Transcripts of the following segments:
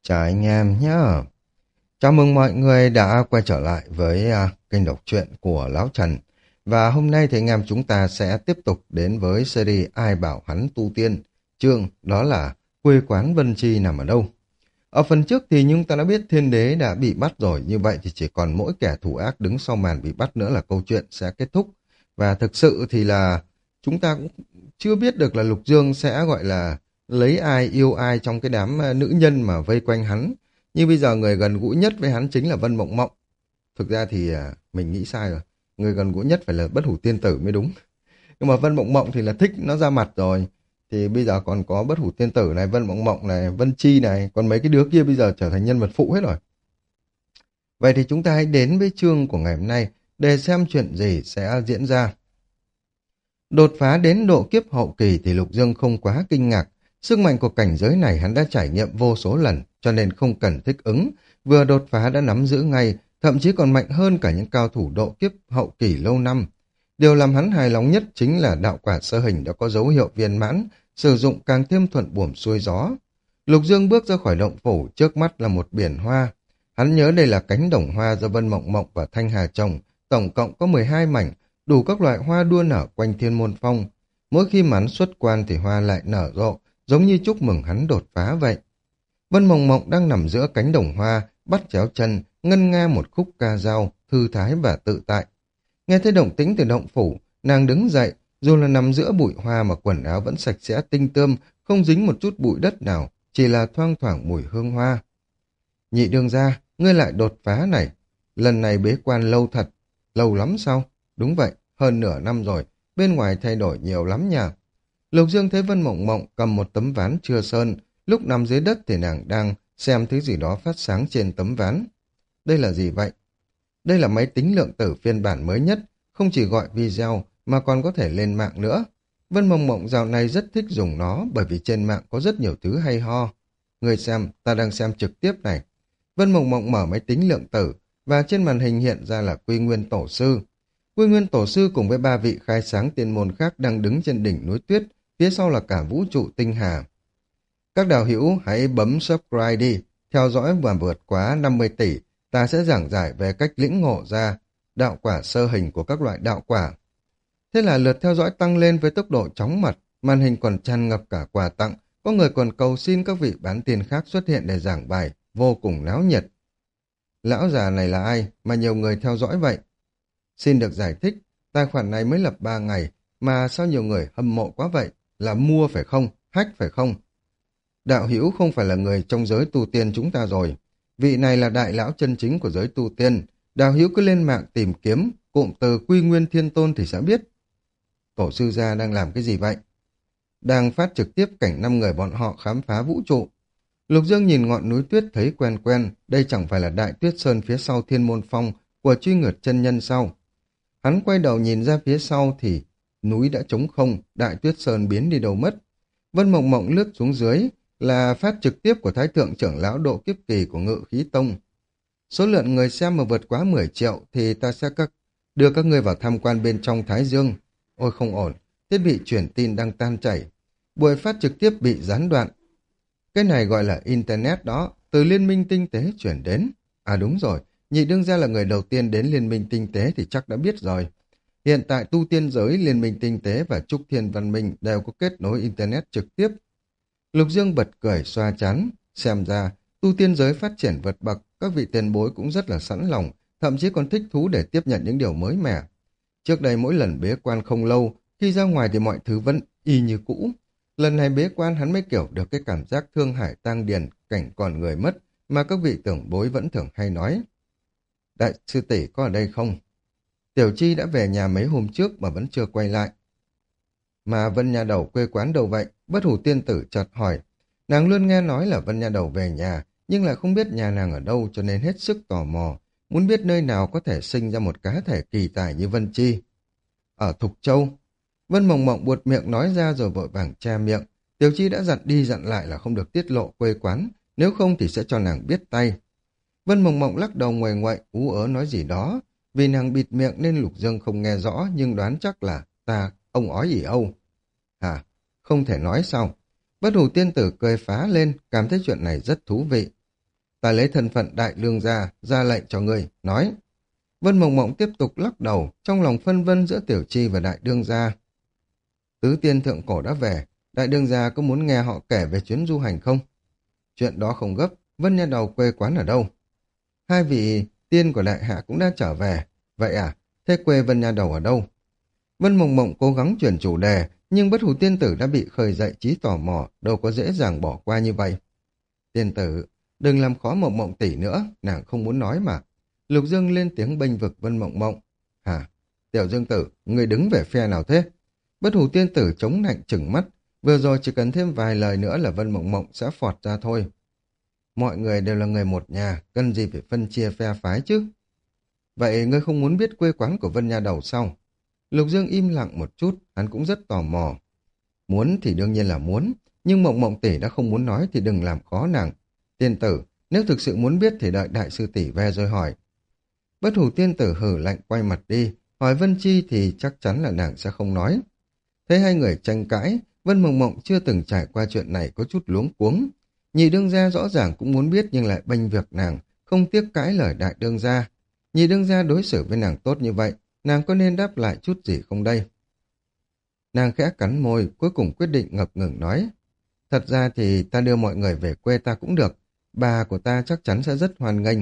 Chào anh em nhé. Chào mừng mọi người đã quay trở lại với kênh đọc truyện của Lão Trần. Và hôm nay thì anh em chúng ta sẽ tiếp tục đến với series Ai bảo hắn tu tiên. Chương đó là quê quán Vân Chi nằm ở đâu. Ở phần trước thì chúng ta đã biết thiên đế đã bị bắt rồi. Như vậy thì chỉ còn mỗi kẻ thủ ác đứng sau màn bị bắt nữa là câu chuyện sẽ kết thúc. Và thực sự thì là chúng ta cũng chưa biết được là Lục Dương sẽ gọi là lấy ai yêu ai trong cái đám nữ nhân mà vây quanh hắn. Nhưng bây giờ người gần gũi nhất với hắn chính là Vân Mộng Mộng. Thực ra thì mình nghĩ sai rồi. Người gần gũi nhất phải là Bất Hủ Tiên Tử mới đúng. Nhưng mà Vân Mộng Mộng thì là thích nó ra mặt rồi. Thì bây giờ còn có Bất Hủ Tiên Tử này, Vân Mộng Mộng này, Vân Chi này. Còn mấy cái đứa kia bây giờ trở thành nhân vật phụ hết rồi. Vậy thì chúng ta hãy đến với chương của ngày hôm nay để xem chuyện gì sẽ diễn ra. Đột phá đến độ kiếp hậu kỳ thì Lục Dương không quá kinh ngạc. Sức mạnh của cảnh giới này hắn đã trải nghiệm vô số lần, cho nên không cần thích ứng. Vừa đột phá đã nắm giữ ngay, thậm chí còn mạnh hơn cả những cao thủ độ kiếp hậu kỳ lâu năm. Điều làm hắn hài lòng nhất chính là đạo quả sơ hình đã có dấu hiệu viên mãn, sử dụng càng thêm thuận buồm xuôi gió. Lục Dương bước ra khỏi động phủ, trước mắt là một biển hoa. Hắn nhớ đây là cánh đồng hoa do Vân Mộng Mộng và Thanh Hà trồng, tổng cộng có 12 mảnh, đủ các loại hoa đua nở quanh Thiên Môn Phong. Mỗi khi mà hắn xuất quan thì hoa lại nở rộ, giống như chúc mừng hắn đột phá vậy. Vân Mộng Mộng đang nằm giữa cánh đồng hoa, bắt chéo chân, ngân nga một khúc ca dao, thư thái và tự tại. Nghe thấy động tĩnh từ động phủ, nàng đứng dậy, dù là nằm giữa bụi hoa mà quần áo vẫn sạch sẽ tinh tươm, không dính một chút bụi đất nào, chỉ là thoang thoảng mùi hương hoa. Nhị đương gia, ngươi lại đột phá này. Lần này bế quan lâu thật, lâu lắm sao? Đúng vậy, hơn nửa năm rồi, bên ngoài thay đổi nhiều lắm nha. Lục Dương thấy Vân Mộng Mộng cầm một tấm ván chưa sơn, lúc nằm dưới đất thì nàng đang xem thứ gì đó phát sáng trên tấm ván. Đây là gì vậy? Đây là máy tính lượng tử phiên bản mới nhất, không chỉ gọi video mà còn có thể lên mạng nữa. Vân Mộng Mộng dạo này rất thích dùng nó bởi vì trên mạng có rất nhiều thứ hay ho. Người xem, ta đang xem trực tiếp này. Vân Mộng Mộng mở máy tính lượng tử và trên màn hình hiện ra là Quy Nguyên Tổ Sư. Quy Nguyên Tổ Sư cùng với ba vị khai sáng tiên môn khác đang đứng trên đỉnh núi tuyết, phía sau là cả vũ trụ tinh hà. Các đạo hữu hãy bấm subscribe đi, theo dõi và vượt quá 50 tỷ, ta sẽ giảng giải về cách lĩnh ngộ ra đạo quả sơ hình của các loại đạo quả. Thế là lượt theo dõi tăng lên với tốc độ chóng mặt, màn hình còn tràn ngập cả quà tặng, có người còn cầu xin các vị bán tiền khác xuất hiện để giảng bài, vô cùng náo nhiệt. Lão già này là ai mà nhiều người theo dõi vậy? Xin được giải thích, tài khoản này mới lập 3 ngày, mà sao nhiều người hâm mộ quá vậy? Là mua phải không? Hack phải không? Đạo hữu không phải là người trong giới tu tiên chúng ta rồi. Vị này là đại lão chân chính của giới tu tiên. Đạo hữu cứ lên mạng tìm kiếm, cụm từ Quy Nguyên Thiên Tôn thì sẽ biết. Tổ sư gia đang làm cái gì vậy? Đang phát trực tiếp cảnh 5 người bọn họ khám phá vũ trụ. Lục Dương nhìn ngọn núi tuyết thấy quen quen, đây chẳng phải là đại tuyết sơn phía sau Thiên Môn Phong của Truy Ngược chân nhân sau. Hắn quay đầu nhìn ra phía sau thì núi đã trống không, đại tuyết sơn biến đi đâu mất. Vân Mộng Mộng lướt xuống dưới là phát trực tiếp của Thái Thượng trưởng lão độ kiếp kỳ của Ngự Khí Tông. Số lượng người xem mà vượt quá 10 triệu thì ta sẽ đưa các ngươi vào tham quan bên trong Thái Dương. Ôi không ổn, thiết bị truyền tin đang tan chảy. Buổi phát trực tiếp bị gián đoạn. Cái này gọi là Internet đó, từ Liên minh Tinh tế chuyển đến. À đúng rồi, nhị đương gia là người đầu tiên đến Liên minh Tinh tế thì chắc đã biết rồi. Hiện tại tu tiên giới, Liên minh Tinh tế và Trúc Thiên Văn Minh đều có kết nối Internet trực tiếp. Lục Dương bật cười xoa chán, xem ra tu tiên giới phát triển vượt bậc, các vị tiền bối cũng rất là sẵn lòng, thậm chí còn thích thú để tiếp nhận những điều mới mẻ. Trước đây mỗi lần bế quan không lâu, khi ra ngoài thì mọi thứ vẫn y như cũ. Lần này bế quan hắn mới kiểu được cái cảm giác thương hải tang điền, cảnh còn người mất, mà các vị tưởng bối vẫn thường hay nói. Đại sư tỷ có ở đây không? Tiểu Chi đã về nhà mấy hôm trước mà vẫn chưa quay lại. Mà Vân Nha Đầu quê quán đâu vậy? Bất Hủ Tiên Tử chợt hỏi. Nàng luôn nghe nói là Vân Nha Đầu về nhà, nhưng lại không biết nhà nàng ở đâu cho nên hết sức tò mò, muốn biết nơi nào có thể sinh ra một cá thể kỳ tài như Vân Chi. Ở Thục Châu. Vân Mộng Mộng buột miệng nói ra rồi vội vàng che miệng. Tiểu Chi đã dặn đi dặn lại là không được tiết lộ quê quán, nếu không thì sẽ cho nàng biết tay. Vân Mộng Mộng lắc đầu nguầy nguậy, ú ớ nói gì đó. Vì nàng bịt miệng nên Lục Dương không nghe rõ, nhưng đoán chắc là ông ói ỉ âu. Hả? Không thể nói sao? Bất Hủ Tiên Tử cười phá lên, cảm thấy chuyện này rất thú vị. ta lấy thân phận đại lương gia, ra lệnh cho ngươi, nói. Vân Mộng Mộng tiếp tục lắc đầu, trong lòng phân vân giữa Tiểu Chi và đại đương gia. Tứ tiên thượng cổ đã về, đại đương gia có muốn nghe họ kể về chuyến du hành không? Chuyện đó không gấp, Vân Nha Đầu quê quán ở đâu? Hai vị tiên của đại hạ cũng đã trở về. Vậy à, thế quê Vân Nha Đầu ở đâu? Vân Mộng Mộng cố gắng chuyển chủ đề, nhưng Bất Hủ Tiên Tử đã bị khơi dậy trí tò mò, đâu có dễ dàng bỏ qua như vậy. Tiên tử, đừng làm khó Mộng Mộng tỷ nữa, nàng không muốn nói mà. Lục Dương lên tiếng bênh vực Vân Mộng Mộng. Hả? Tiểu Dương Tử, người đứng về phe nào thế? Bất Hủ Tiên Tử chống nạnh trừng mắt, vừa rồi chỉ cần thêm vài lời nữa là Vân Mộng Mộng sẽ phọt ra thôi. Mọi người đều là người một nhà, cần gì phải phân chia phe phái chứ? Vậy ngươi không muốn biết quê quán của Vân Nha Đầu sao? Lục Dương im lặng một chút, hắn cũng rất tò mò. Muốn thì đương nhiên là muốn, nhưng Mộng Mộng tỷ đã không muốn nói thì đừng làm khó nàng. Tiên tử, nếu thực sự muốn biết thì đợi đại sư tỷ về rồi hỏi. Bất Hủ Tiên Tử hừ lạnh quay mặt đi, hỏi Vân Chi thì chắc chắn là nàng sẽ không nói. Thấy hai người tranh cãi, Vân Mộng Mộng chưa từng trải qua chuyện này có chút luống cuống. Nhị đương gia rõ ràng cũng muốn biết nhưng lại bênh việc nàng, không tiếc cãi lời đại đương gia. Nhị đương gia đối xử với nàng tốt như vậy, nàng có nên đáp lại chút gì không đây? Nàng khẽ cắn môi, cuối cùng quyết định ngập ngừng nói. Thật ra thì ta đưa mọi người về quê ta cũng được, bà của ta chắc chắn sẽ rất hoan nghênh.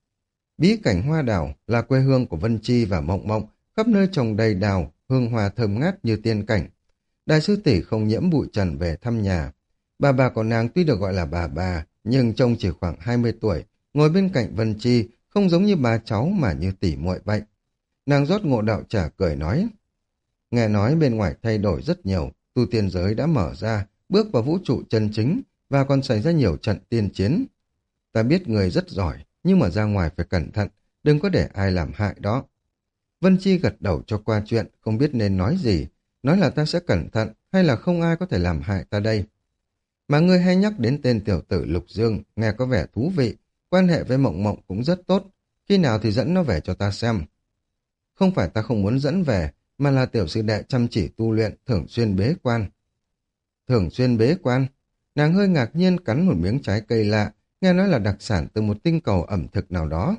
Bí cảnh hoa đào là quê hương của Vân Chi và Mộng Mộng, khắp nơi trồng đầy đào, hương hoa thơm ngát như tiên cảnh. Đại sư tỷ không nhiễm bụi trần về thăm nhà. Bà của nàng tuy được gọi là bà, nhưng trông chỉ khoảng 20 tuổi, ngồi bên cạnh Vân Chi, không giống như bà cháu mà như tỷ muội vậy. Nàng rót ngộ đạo trà cười nói. Nghe nói bên ngoài thay đổi rất nhiều, tu tiên giới đã mở ra, bước vào vũ trụ chân chính, và còn xảy ra nhiều trận tiên chiến. Ta biết người rất giỏi, nhưng mà ra ngoài phải cẩn thận, đừng có để ai làm hại đó. Vân Chi gật đầu cho qua chuyện, không biết nên nói gì, nói là ta sẽ cẩn thận, hay là không ai có thể làm hại ta đây. Mà ngươi hay nhắc đến tên tiểu tử Lục Dương, nghe có vẻ thú vị, quan hệ với Mộng Mộng cũng rất tốt, khi nào thì dẫn nó về cho ta xem. Không phải ta không muốn dẫn về, mà là tiểu sư đệ chăm chỉ tu luyện, thường xuyên bế quan. Thường xuyên bế quan? Nàng hơi ngạc nhiên cắn một miếng trái cây lạ, nghe nói là đặc sản từ một tinh cầu ẩm thực nào đó.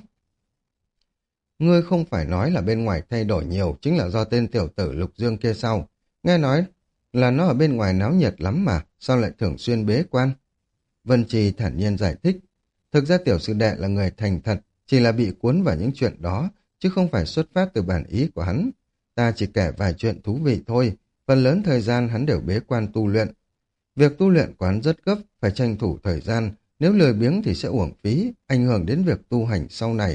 Ngươi không phải nói là bên ngoài thay đổi nhiều, chính là do tên tiểu tử Lục Dương kia sao? Nghe nói là nó ở bên ngoài náo nhiệt lắm mà, sao lại thường xuyên bế quan? Vân Trì thản nhiên giải thích. Thực ra tiểu sư đệ là người thành thật, chỉ là bị cuốn vào những chuyện đó, chứ không phải xuất phát từ bản ý của hắn. Ta chỉ kể vài chuyện thú vị thôi, phần lớn thời gian hắn đều bế quan tu luyện. Việc tu luyện của hắn rất gấp, phải tranh thủ thời gian, nếu lười biếng thì sẽ uổng phí, ảnh hưởng đến việc tu hành sau này.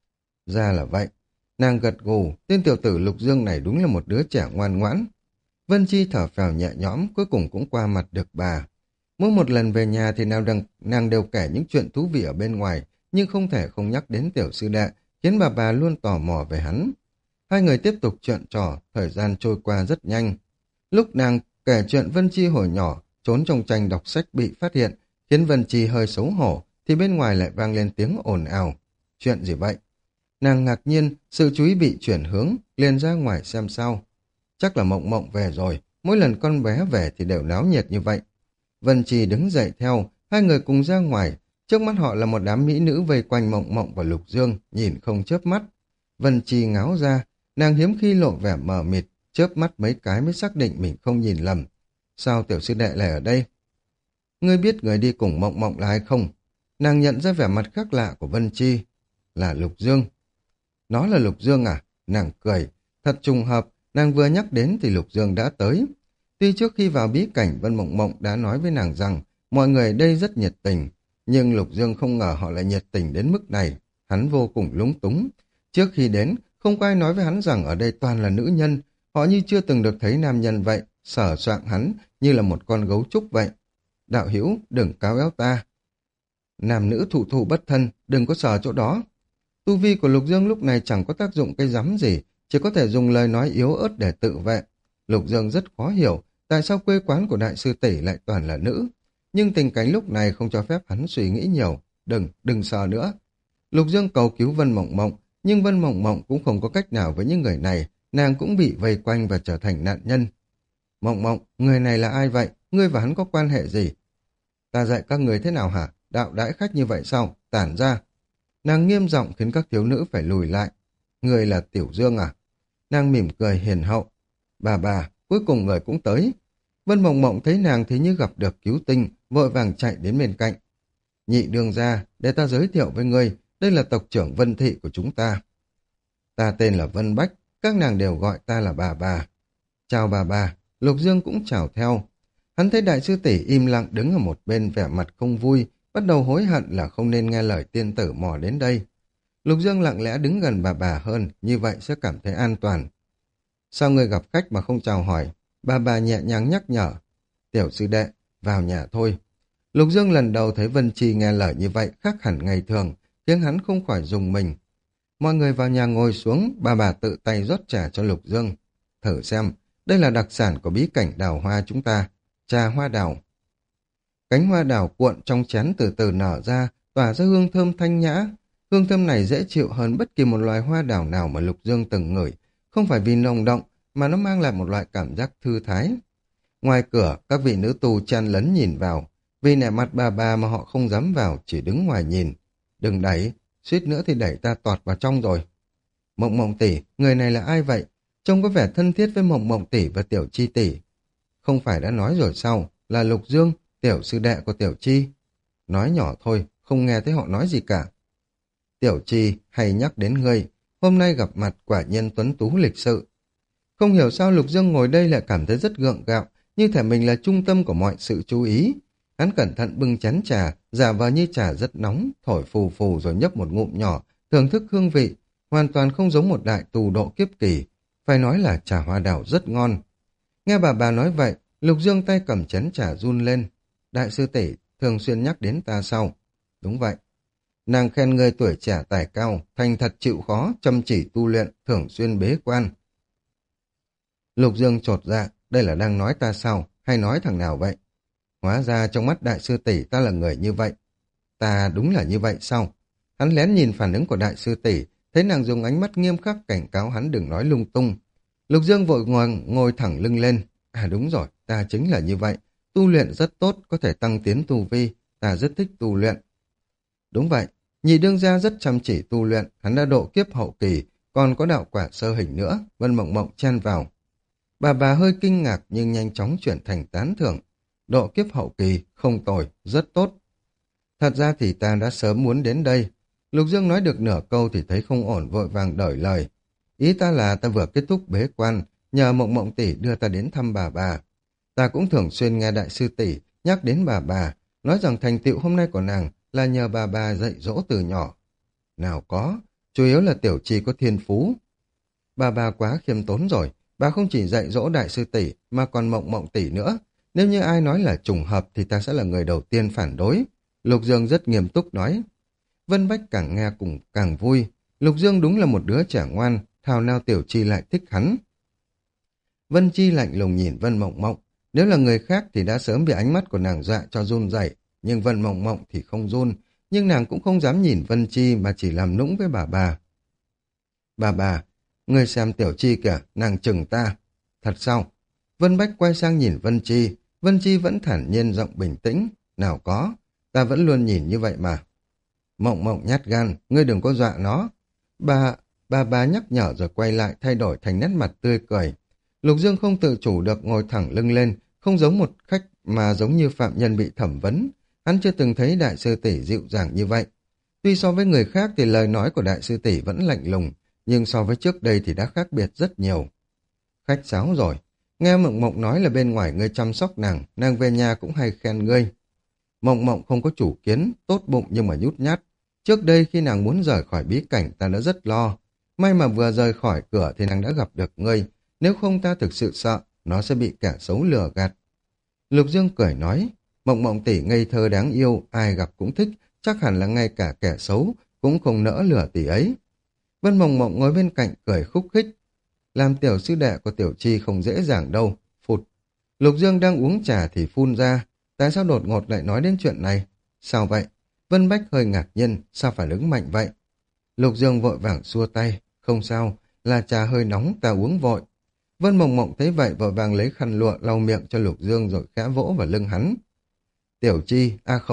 Ra là vậy. Nàng gật gù, tên tiểu tử Lục Dương này đúng là một đứa trẻ ngoan ngoãn. Vân Chi thở phào nhẹ nhõm, cuối cùng cũng qua mặt được bà. Mỗi một lần về nhà thì nàng đều kể những chuyện thú vị ở bên ngoài, nhưng không thể không nhắc đến tiểu sư đệ, khiến bà luôn tò mò về hắn. Hai người tiếp tục chuyện trò, thời gian trôi qua rất nhanh. Lúc nàng kể chuyện Vân Chi hồi nhỏ, trốn trong tranh đọc sách bị phát hiện, khiến Vân Chi hơi xấu hổ, thì bên ngoài lại vang lên tiếng ồn ào. Chuyện gì vậy? Nàng ngạc nhiên, sự chú ý bị chuyển hướng, liền ra ngoài xem sao. Chắc là Mộng Mộng về rồi, mỗi lần con bé về thì đều náo nhiệt như vậy. Vân Trì đứng dậy theo, hai người cùng ra ngoài, trước mắt họ là một đám mỹ nữ vây quanh Mộng Mộng và Lục Dương, nhìn không chớp mắt. Vân Trì ngáo ra, nàng hiếm khi lộ vẻ mờ mịt, chớp mắt mấy cái mới xác định mình không nhìn lầm. Sao tiểu sư đệ lại ở đây? Ngươi biết người đi cùng Mộng Mộng là ai không? Nàng nhận ra vẻ mặt khác lạ của Vân Chi. Là Lục Dương. Nó là Lục Dương à? Nàng cười. Thật trùng hợp, nàng vừa nhắc đến thì Lục Dương đã tới. Tuy trước khi vào bí cảnh Vân Mộng Mộng đã nói với nàng rằng mọi người ở đây rất nhiệt tình, nhưng Lục Dương không ngờ họ lại nhiệt tình đến mức này. Hắn vô cùng lúng túng. Trước khi đến, không có ai nói với hắn rằng ở đây toàn là nữ nhân, họ như chưa từng được thấy nam nhân vậy, sờ soạng hắn như là một con gấu trúc vậy. Đạo hữu, đừng cáo éo ta. Nam nữ thụ thụ bất thân, đừng có sờ chỗ đó. Tu vi của Lục Dương lúc này chẳng có tác dụng cái rắm gì, chỉ có thể dùng lời nói yếu ớt để tự vệ. Lục Dương rất khó hiểu tại sao quê quán của đại sư tỷ lại toàn là nữ. Nhưng tình cảnh lúc này không cho phép hắn suy nghĩ nhiều. Đừng sờ nữa. Lục Dương cầu cứu Vân Mộng Mộng, nhưng Vân Mộng Mộng cũng không có cách nào với những người này, nàng cũng bị vây quanh và trở thành nạn nhân. Mộng Mộng, người này là ai vậy? Ngươi và hắn có quan hệ gì? Ta dạy các người thế nào hả? Đạo đãi khách như vậy sao? tản ra. Nàng nghiêm giọng khiến các thiếu nữ phải lùi lại. Người là Tiểu Dương à? Nàng mỉm cười hiền hậu. Bà, cuối cùng người cũng tới. Vân Mộng Mộng thấy nàng thì như gặp được cứu tinh, vội vàng chạy đến bên cạnh. Nhị đương gia, để ta giới thiệu với ngươi, đây là tộc trưởng Vân Thị của chúng ta. Ta tên là Vân Bách, các nàng đều gọi ta là bà. Chào bà, Lục Dương cũng chào theo. Hắn thấy đại sư tỷ im lặng đứng ở một bên vẻ mặt không vui, bắt đầu hối hận là không nên nghe lời tiên tử mò đến đây. Lục Dương lặng lẽ đứng gần bà hơn, như vậy sẽ cảm thấy an toàn. Sao ngươi gặp khách mà không chào hỏi? Bà nhẹ nhàng nhắc nhở. Tiểu sư đệ, vào nhà thôi. Lục Dương lần đầu thấy Vân Chi nghe lời như vậy khác hẳn ngày thường, khiến hắn không khỏi rùng mình. Mọi người vào nhà ngồi xuống, bà tự tay rót trà cho Lục Dương. Thử xem, đây là đặc sản của bí cảnh đào hoa chúng ta, trà hoa đào. Cánh hoa đào cuộn trong chén từ từ nở ra, tỏa ra hương thơm thanh nhã. Hương thơm này dễ chịu hơn bất kỳ một loài hoa đào nào mà Lục Dương từng ngửi, không phải vì nồng động, mà nó mang lại một loại cảm giác thư thái. Ngoài cửa, các vị nữ tù chen lấn nhìn vào, vì nẻ mặt bà mà họ không dám vào, chỉ đứng ngoài nhìn. Đừng đẩy, suýt nữa thì đẩy ta tọt vào trong rồi. Mộng Mộng tỷ, người này là ai vậy? Trông có vẻ thân thiết với Mộng Mộng tỷ và Tiểu Chi tỷ. Không phải đã nói rồi sao, là Lục Dương, tiểu sư đệ của Tiểu Chi. Nói nhỏ thôi, không nghe thấy họ nói gì cả. Tiểu Chi hay nhắc đến ngươi, hôm nay gặp mặt quả nhiên tuấn tú lịch sự. Không hiểu sao Lục Dương ngồi đây lại cảm thấy rất gượng gạo, như thể mình là trung tâm của mọi sự chú ý. Hắn cẩn thận bưng chén trà, giả vờ như trà rất nóng, thổi phù phù rồi nhấp một ngụm nhỏ, thưởng thức hương vị, hoàn toàn không giống một đại tù độ kiếp kỳ. Phải nói là trà hoa đào rất ngon. Nghe bà nói vậy, Lục Dương tay cầm chén trà run lên. Đại sư tỷ thường xuyên nhắc đến ta sau. Đúng vậy. Nàng khen ngươi tuổi trẻ tài cao, thành thật chịu khó, chăm chỉ tu luyện, thường xuyên bế quan. Lục Dương chột dạ, đây là đang nói ta sao, hay nói thằng nào vậy? Hóa ra trong mắt đại sư tỷ ta là người như vậy. Ta đúng là như vậy sao? Hắn lén nhìn phản ứng của đại sư tỷ, thấy nàng dùng ánh mắt nghiêm khắc cảnh cáo hắn đừng nói lung tung. Lục Dương vội ngồi thẳng lưng lên. À đúng rồi, ta chính là như vậy. Tu luyện rất tốt, có thể tăng tiến tu vi. Ta rất thích tu luyện. Đúng vậy, nhị đương gia rất chăm chỉ tu luyện. Hắn đã độ kiếp hậu kỳ, còn có đạo quả sơ hình nữa. Vân Mộng Mộng chen vào. Bà hơi kinh ngạc nhưng nhanh chóng chuyển thành tán thưởng. Độ kiếp hậu kỳ, không tồi, rất tốt. Thật ra thì ta đã sớm muốn đến đây. Lục Dương nói được nửa câu thì thấy không ổn, vội vàng đổi lời. Ý ta là ta vừa kết thúc bế quan, nhờ Mộng Mộng tỷ đưa ta đến thăm bà. Ta cũng thường xuyên nghe đại sư tỷ nhắc đến bà, nói rằng thành tựu hôm nay của nàng là nhờ bà dạy dỗ từ nhỏ. Nào có, chủ yếu là Tiểu Chi có thiên phú. Bà quá khiêm tốn rồi, bà không chỉ dạy dỗ đại sư tỷ mà còn Mộng Mộng tỷ nữa. Nếu như ai nói là trùng hợp thì ta sẽ là người đầu tiên phản đối. Lục Dương rất nghiêm túc nói. Vân Bách càng nghe cùng càng vui. Lục Dương đúng là một đứa trẻ ngoan, thảo nào Tiểu Chi lại thích hắn. Vân Chi lạnh lùng nhìn Vân Mộng Mộng. Nếu là người khác thì đã sớm bị ánh mắt của nàng dọa cho run rẩy, nhưng Vân Mộng Mộng thì không run. Nhưng nàng cũng không dám nhìn Vân Chi mà chỉ làm nũng với bà. Bà, ngươi xem Tiểu Chi kìa, nàng chừng ta. Thật sao? Vân Bách quay sang nhìn Vân Chi vẫn thản nhiên giọng bình tĩnh. Nào có, ta vẫn luôn nhìn như vậy mà. Mộng Mộng nhát gan, ngươi đừng có dọa nó. Bà nhắc nhở rồi quay lại thay đổi thành nét mặt tươi cười. Lục Dương không tự chủ được ngồi thẳng lưng lên, không giống một khách mà giống như phạm nhân bị thẩm vấn. Hắn chưa từng thấy đại sư tỷ dịu dàng như vậy. Tuy so với người khác thì lời nói của đại sư tỷ vẫn lạnh lùng, nhưng so với trước đây thì đã khác biệt rất nhiều. Khách sáo rồi, nghe Mộng Mộng nói là bên ngoài ngươi chăm sóc nàng về nhà cũng hay khen ngươi. Mộng Mộng không có chủ kiến, tốt bụng nhưng mà nhút nhát. Trước đây khi nàng muốn rời khỏi bí cảnh ta đã rất lo. May mà vừa rời khỏi cửa thì nàng đã gặp được ngươi. Nếu không ta thực sự sợ, nó sẽ bị kẻ xấu lừa gạt. Lục Dương cười nói, Mộng Mộng tỷ ngây thơ đáng yêu, ai gặp cũng thích, chắc hẳn là ngay cả kẻ xấu cũng không nỡ lừa tỷ ấy. Vân Mộng Mộng ngồi bên cạnh cười khúc khích. Làm tiểu sư đệ của Tiểu Chi không dễ dàng đâu, phụt. Lục Dương đang uống trà thì phun ra, tại sao đột ngột lại nói đến chuyện này? Sao vậy? Vân Bách hơi ngạc nhiên, sao phản ứng mạnh vậy? Lục Dương vội vàng xua tay, không sao, là trà hơi nóng ta uống vội. Vân Mộng Mộng thấy vậy vội vàng lấy khăn lụa lau miệng cho Lục Dương rồi khẽ vỗ vào lưng hắn. Tiểu Chi, không,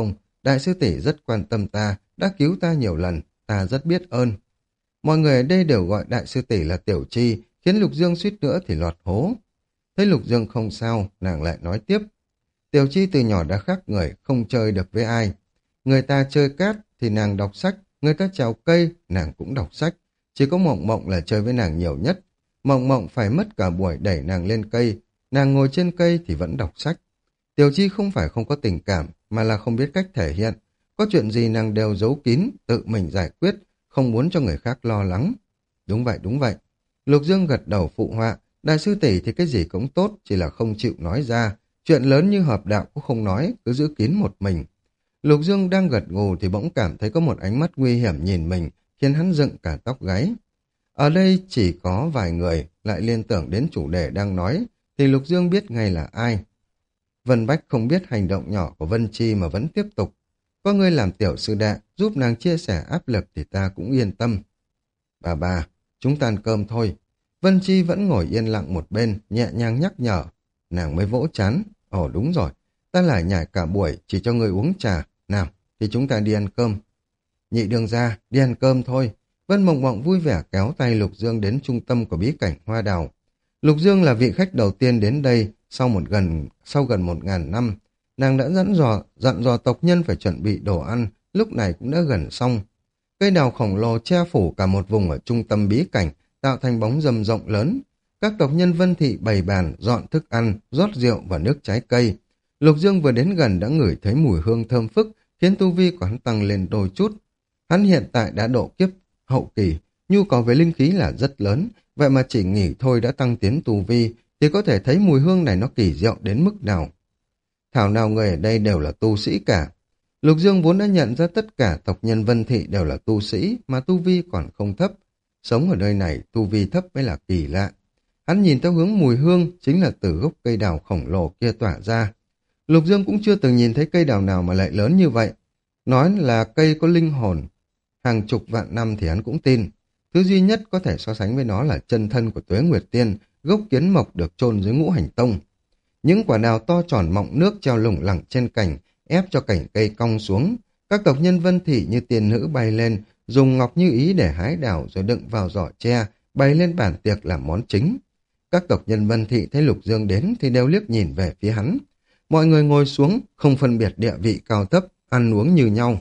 đại sư tỷ rất quan tâm ta, đã cứu ta nhiều lần, ta rất biết ơn. Mọi người ở đây đều gọi đại sư tỷ là Tiểu Chi, khiến Lục Dương suýt nữa thì lọt hố. Thấy Lục Dương không sao, nàng lại nói tiếp. Tiểu Chi từ nhỏ đã khác người, không chơi được với ai. Người ta chơi cát thì nàng đọc sách, người ta trèo cây, nàng cũng đọc sách. Chỉ có Mộng Mộng là chơi với nàng nhiều nhất. Mộng Mộng phải mất cả buổi đẩy nàng lên cây, nàng ngồi trên cây thì vẫn đọc sách. Tiểu Chi không phải không có tình cảm, mà là không biết cách thể hiện. Có chuyện gì nàng đều giấu kín, tự mình giải quyết, không muốn cho người khác lo lắng. Đúng vậy, đúng vậy. Lục Dương gật đầu phụ họa, đại sư tỷ thì cái gì cũng tốt, chỉ là không chịu nói ra. Chuyện lớn như hợp đạo cũng không nói, cứ giữ kín một mình. Lục Dương đang gật gù thì bỗng cảm thấy có một ánh mắt nguy hiểm nhìn mình, khiến hắn dựng cả tóc gáy. Ở đây chỉ có vài người, lại liên tưởng đến chủ đề đang nói, thì Lục Dương biết ngay là ai. Vân Bách không biết hành động nhỏ của Vân Chi mà vẫn tiếp tục. Có người làm tiểu sư đệ, giúp nàng chia sẻ áp lực thì ta cũng yên tâm. Bà, chúng ta ăn cơm thôi. Vân Chi vẫn ngồi yên lặng một bên, nhẹ nhàng nhắc nhở. Nàng mới vỗ chán. Ồ đúng rồi, ta lại nhảy cả buổi chỉ cho người uống trà. Nào, thì chúng ta đi ăn cơm. Nhị đường ra, đi ăn cơm thôi. Vân Mộng Mộng vui vẻ kéo tay Lục Dương đến trung tâm của bí cảnh hoa đào. Lục Dương là vị khách đầu tiên đến đây sau gần 1.000 năm. Nàng đã dặn dò tộc nhân phải chuẩn bị đồ ăn, lúc này cũng đã gần xong. Cây đào khổng lồ che phủ cả một vùng ở trung tâm bí cảnh, tạo thành bóng râm rộng lớn. Các tộc nhân Vân Thị bày bàn, dọn thức ăn, rót rượu và nước trái cây. Lục Dương vừa đến gần đã ngửi thấy mùi hương thơm phức, khiến tu vi của hắn tăng lên đôi chút. Hắn hiện tại đã độ kiếp hậu kỳ, nhu cầu về linh khí là rất lớn, vậy mà chỉ nghỉ thôi đã tăng tiến tu vi, thì có thể thấy mùi hương này nó kỳ diệu đến mức nào. Thảo nào người ở đây đều là tu sĩ cả. Lục Dương vốn đã nhận ra tất cả tộc nhân Vân Thị đều là tu sĩ, mà tu vi còn không thấp. Sống ở nơi này, tu vi thấp mới là kỳ lạ. Hắn nhìn theo hướng mùi hương, chính là từ gốc cây đào khổng lồ kia tỏa ra. Lục Dương cũng chưa từng nhìn thấy cây đào nào mà lại lớn như vậy. Nói là cây có linh hồn. Hàng chục vạn năm thì hắn cũng tin. Thứ duy nhất có thể so sánh với nó là chân thân của Tuế Nguyệt Tiên, gốc kiến mộc được chôn dưới Ngũ Hành Tông. Những quả đào to tròn mọng nước treo lủng lẳng trên cành, ép cho cành cây cong xuống. Các tộc nhân Vân Thị như tiên nữ bay lên, dùng ngọc như ý để hái đào rồi đựng vào giỏ tre, bày lên bàn tiệc làm món chính. Các tộc nhân Vân Thị thấy Lục Dương đến thì đều liếc nhìn về phía hắn. Mọi người ngồi xuống, không phân biệt địa vị cao thấp, ăn uống như nhau.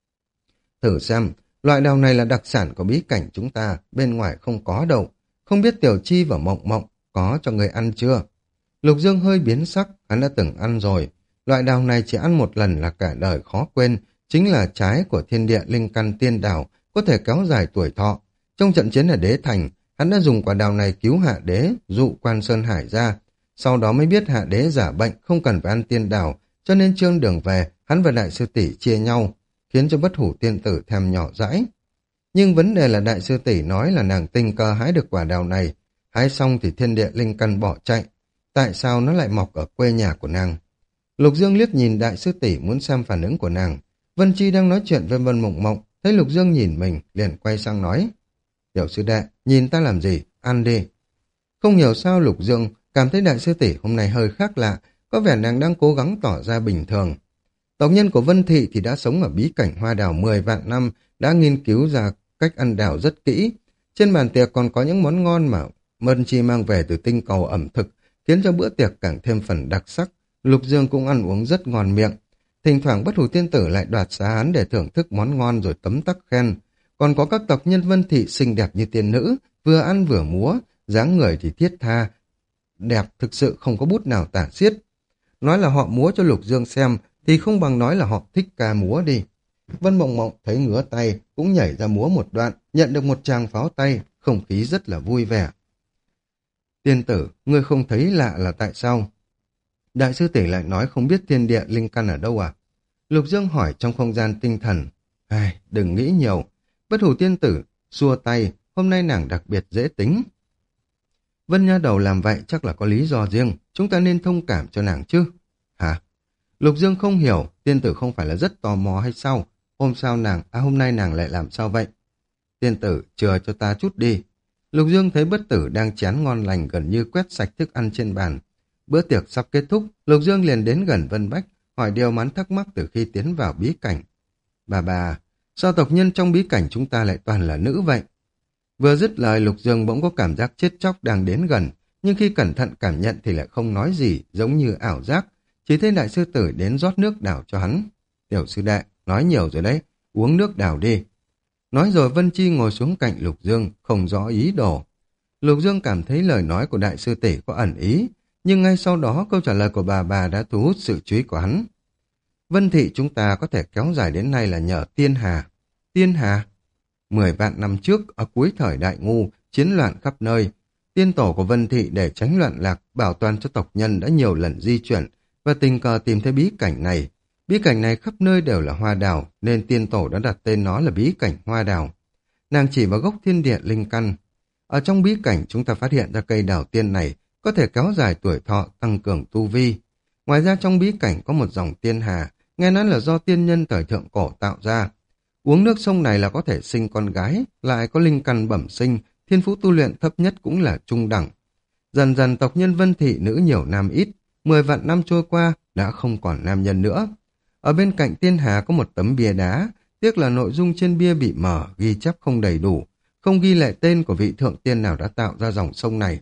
Thử xem, loại đào này là đặc sản của bí cảnh chúng ta, bên ngoài không có đâu. Không biết Tiểu Chi và Mộng Mộng có cho người ăn chưa? Lục Dương hơi biến sắc, hắn đã từng ăn rồi. Loại đào này chỉ ăn một lần là cả đời khó quên, chính là trái của thiên địa linh căn tiên đào, có thể kéo dài tuổi thọ. Trong trận chiến ở Đế Thành, hắn đã dùng quả đào này cứu Hạ Đế, dụ Quan Sơn Hải ra. Sau đó mới biết Hạ Đế giả bệnh, không cần phải ăn tiên đào, cho nên trên đường về, hắn và đại sư tỷ chia nhau, khiến cho Bất Hủ tiên tử thèm nhỏ dãi. Nhưng vấn đề là đại sư tỷ nói là nàng tình cờ hái được quả đào này, hái xong thì thiên địa linh căn bỏ chạy. Tại sao nó lại mọc ở quê nhà của nàng? Lục Dương liếc nhìn đại sư tỷ muốn xem phản ứng của nàng. Vân Chi đang nói chuyện với Vân Mộng Mộng, thấy Lục Dương nhìn mình, liền quay sang nói. Tiểu sư đệ, nhìn ta làm gì? Ăn đi. Không hiểu sao Lục Dương cảm thấy đại sư tỷ hôm nay hơi khác lạ, có vẻ nàng đang cố gắng tỏ ra bình thường. Tộc nhân của Vân Thị thì đã sống ở bí cảnh hoa đào 10 vạn năm, đã nghiên cứu ra cách ăn đào rất kỹ. Trên bàn tiệc còn có những món ngon mà Vân Chi mang về từ tinh cầu ẩm thực, khiến cho bữa tiệc càng thêm phần đặc sắc. Lục Dương cũng ăn uống rất ngon miệng. Thỉnh thoảng Bất Hủ tiên tử lại đoạt xá hắn để thưởng thức món ngon rồi tấm tắc khen. Còn có các tộc nhân Vân Thị xinh đẹp như tiên nữ, vừa ăn vừa múa, dáng người thì thiết tha, đẹp thực sự không có bút nào tả xiết. Nói là họ múa cho Lục Dương xem thì không bằng nói là họ thích ca múa đi. Vân Mộng Mộng thấy ngứa tay cũng nhảy ra múa một đoạn, nhận được một tràng pháo tay, không khí rất là vui vẻ. Tiên tử, ngươi không thấy lạ là tại sao? Đại sư tỷ lại nói không biết thiên địa linh căn ở đâu à? Lục Dương hỏi trong không gian tinh thần. Ai, đừng nghĩ nhiều. Bất Hủ tiên tử xua tay, hôm nay nàng đặc biệt dễ tính. Vân Nha Đầu làm vậy chắc là có lý do riêng, chúng ta nên thông cảm cho nàng chứ. Hả? Lục Dương không hiểu, tiên tử không phải là rất tò mò hay sao? Hôm nay nàng lại làm sao vậy? Tiên tử, chừa cho ta chút đi. Lục Dương thấy Bất Tử đang chén ngon lành gần như quét sạch thức ăn trên bàn. Bữa tiệc sắp kết thúc, Lục Dương liền đến gần Vân Bách, hỏi điều mà hắn thắc mắc từ khi tiến vào bí cảnh. Bà, sao tộc nhân trong bí cảnh chúng ta lại toàn là nữ vậy? Vừa dứt lời Lục Dương bỗng có cảm giác chết chóc đang đến gần, nhưng khi cẩn thận cảm nhận thì lại không nói gì, giống như ảo giác. Chỉ thấy đại sư tử đến rót nước đào cho hắn. Tiểu sư đệ, nói nhiều rồi đấy, uống nước đào đi. Nói rồi Vân Chi ngồi xuống cạnh Lục Dương, không rõ ý đồ. Lục Dương cảm thấy lời nói của đại sư tỷ có ẩn ý, nhưng ngay sau đó câu trả lời của bà đã thu hút sự chú ý của hắn. Vân thị chúng ta có thể kéo dài đến nay là nhờ Tiên Hà. Tiên Hà? 10 vạn năm trước, ở cuối thời Đại Ngu, chiến loạn khắp nơi, tiên tổ của Vân thị để tránh loạn lạc, bảo toàn cho tộc nhân đã nhiều lần di chuyển và tình cờ tìm thấy bí cảnh này. Bí cảnh này khắp nơi đều là hoa đào, nên tiên tổ đã đặt tên nó là bí cảnh hoa đào. Nàng chỉ vào gốc thiên địa linh căn. Ở trong bí cảnh chúng ta phát hiện ra cây đào tiên này có thể kéo dài tuổi thọ, tăng cường tu vi. Ngoài ra trong bí cảnh có một dòng tiên hà, nghe nói là do tiên nhân thời thượng cổ tạo ra. Uống nước sông này là có thể sinh con gái, lại có linh căn bẩm sinh, thiên phú tu luyện thấp nhất cũng là trung đẳng. Dần dần tộc nhân Vân thị nữ nhiều nam ít, 10 vạn năm trôi qua đã không còn nam nhân nữa. Ở bên cạnh tiên hà có một tấm bia đá, tiếc là nội dung trên bia bị mờ, ghi chép không đầy đủ, không ghi lại tên của vị thượng tiên nào đã tạo ra dòng sông này.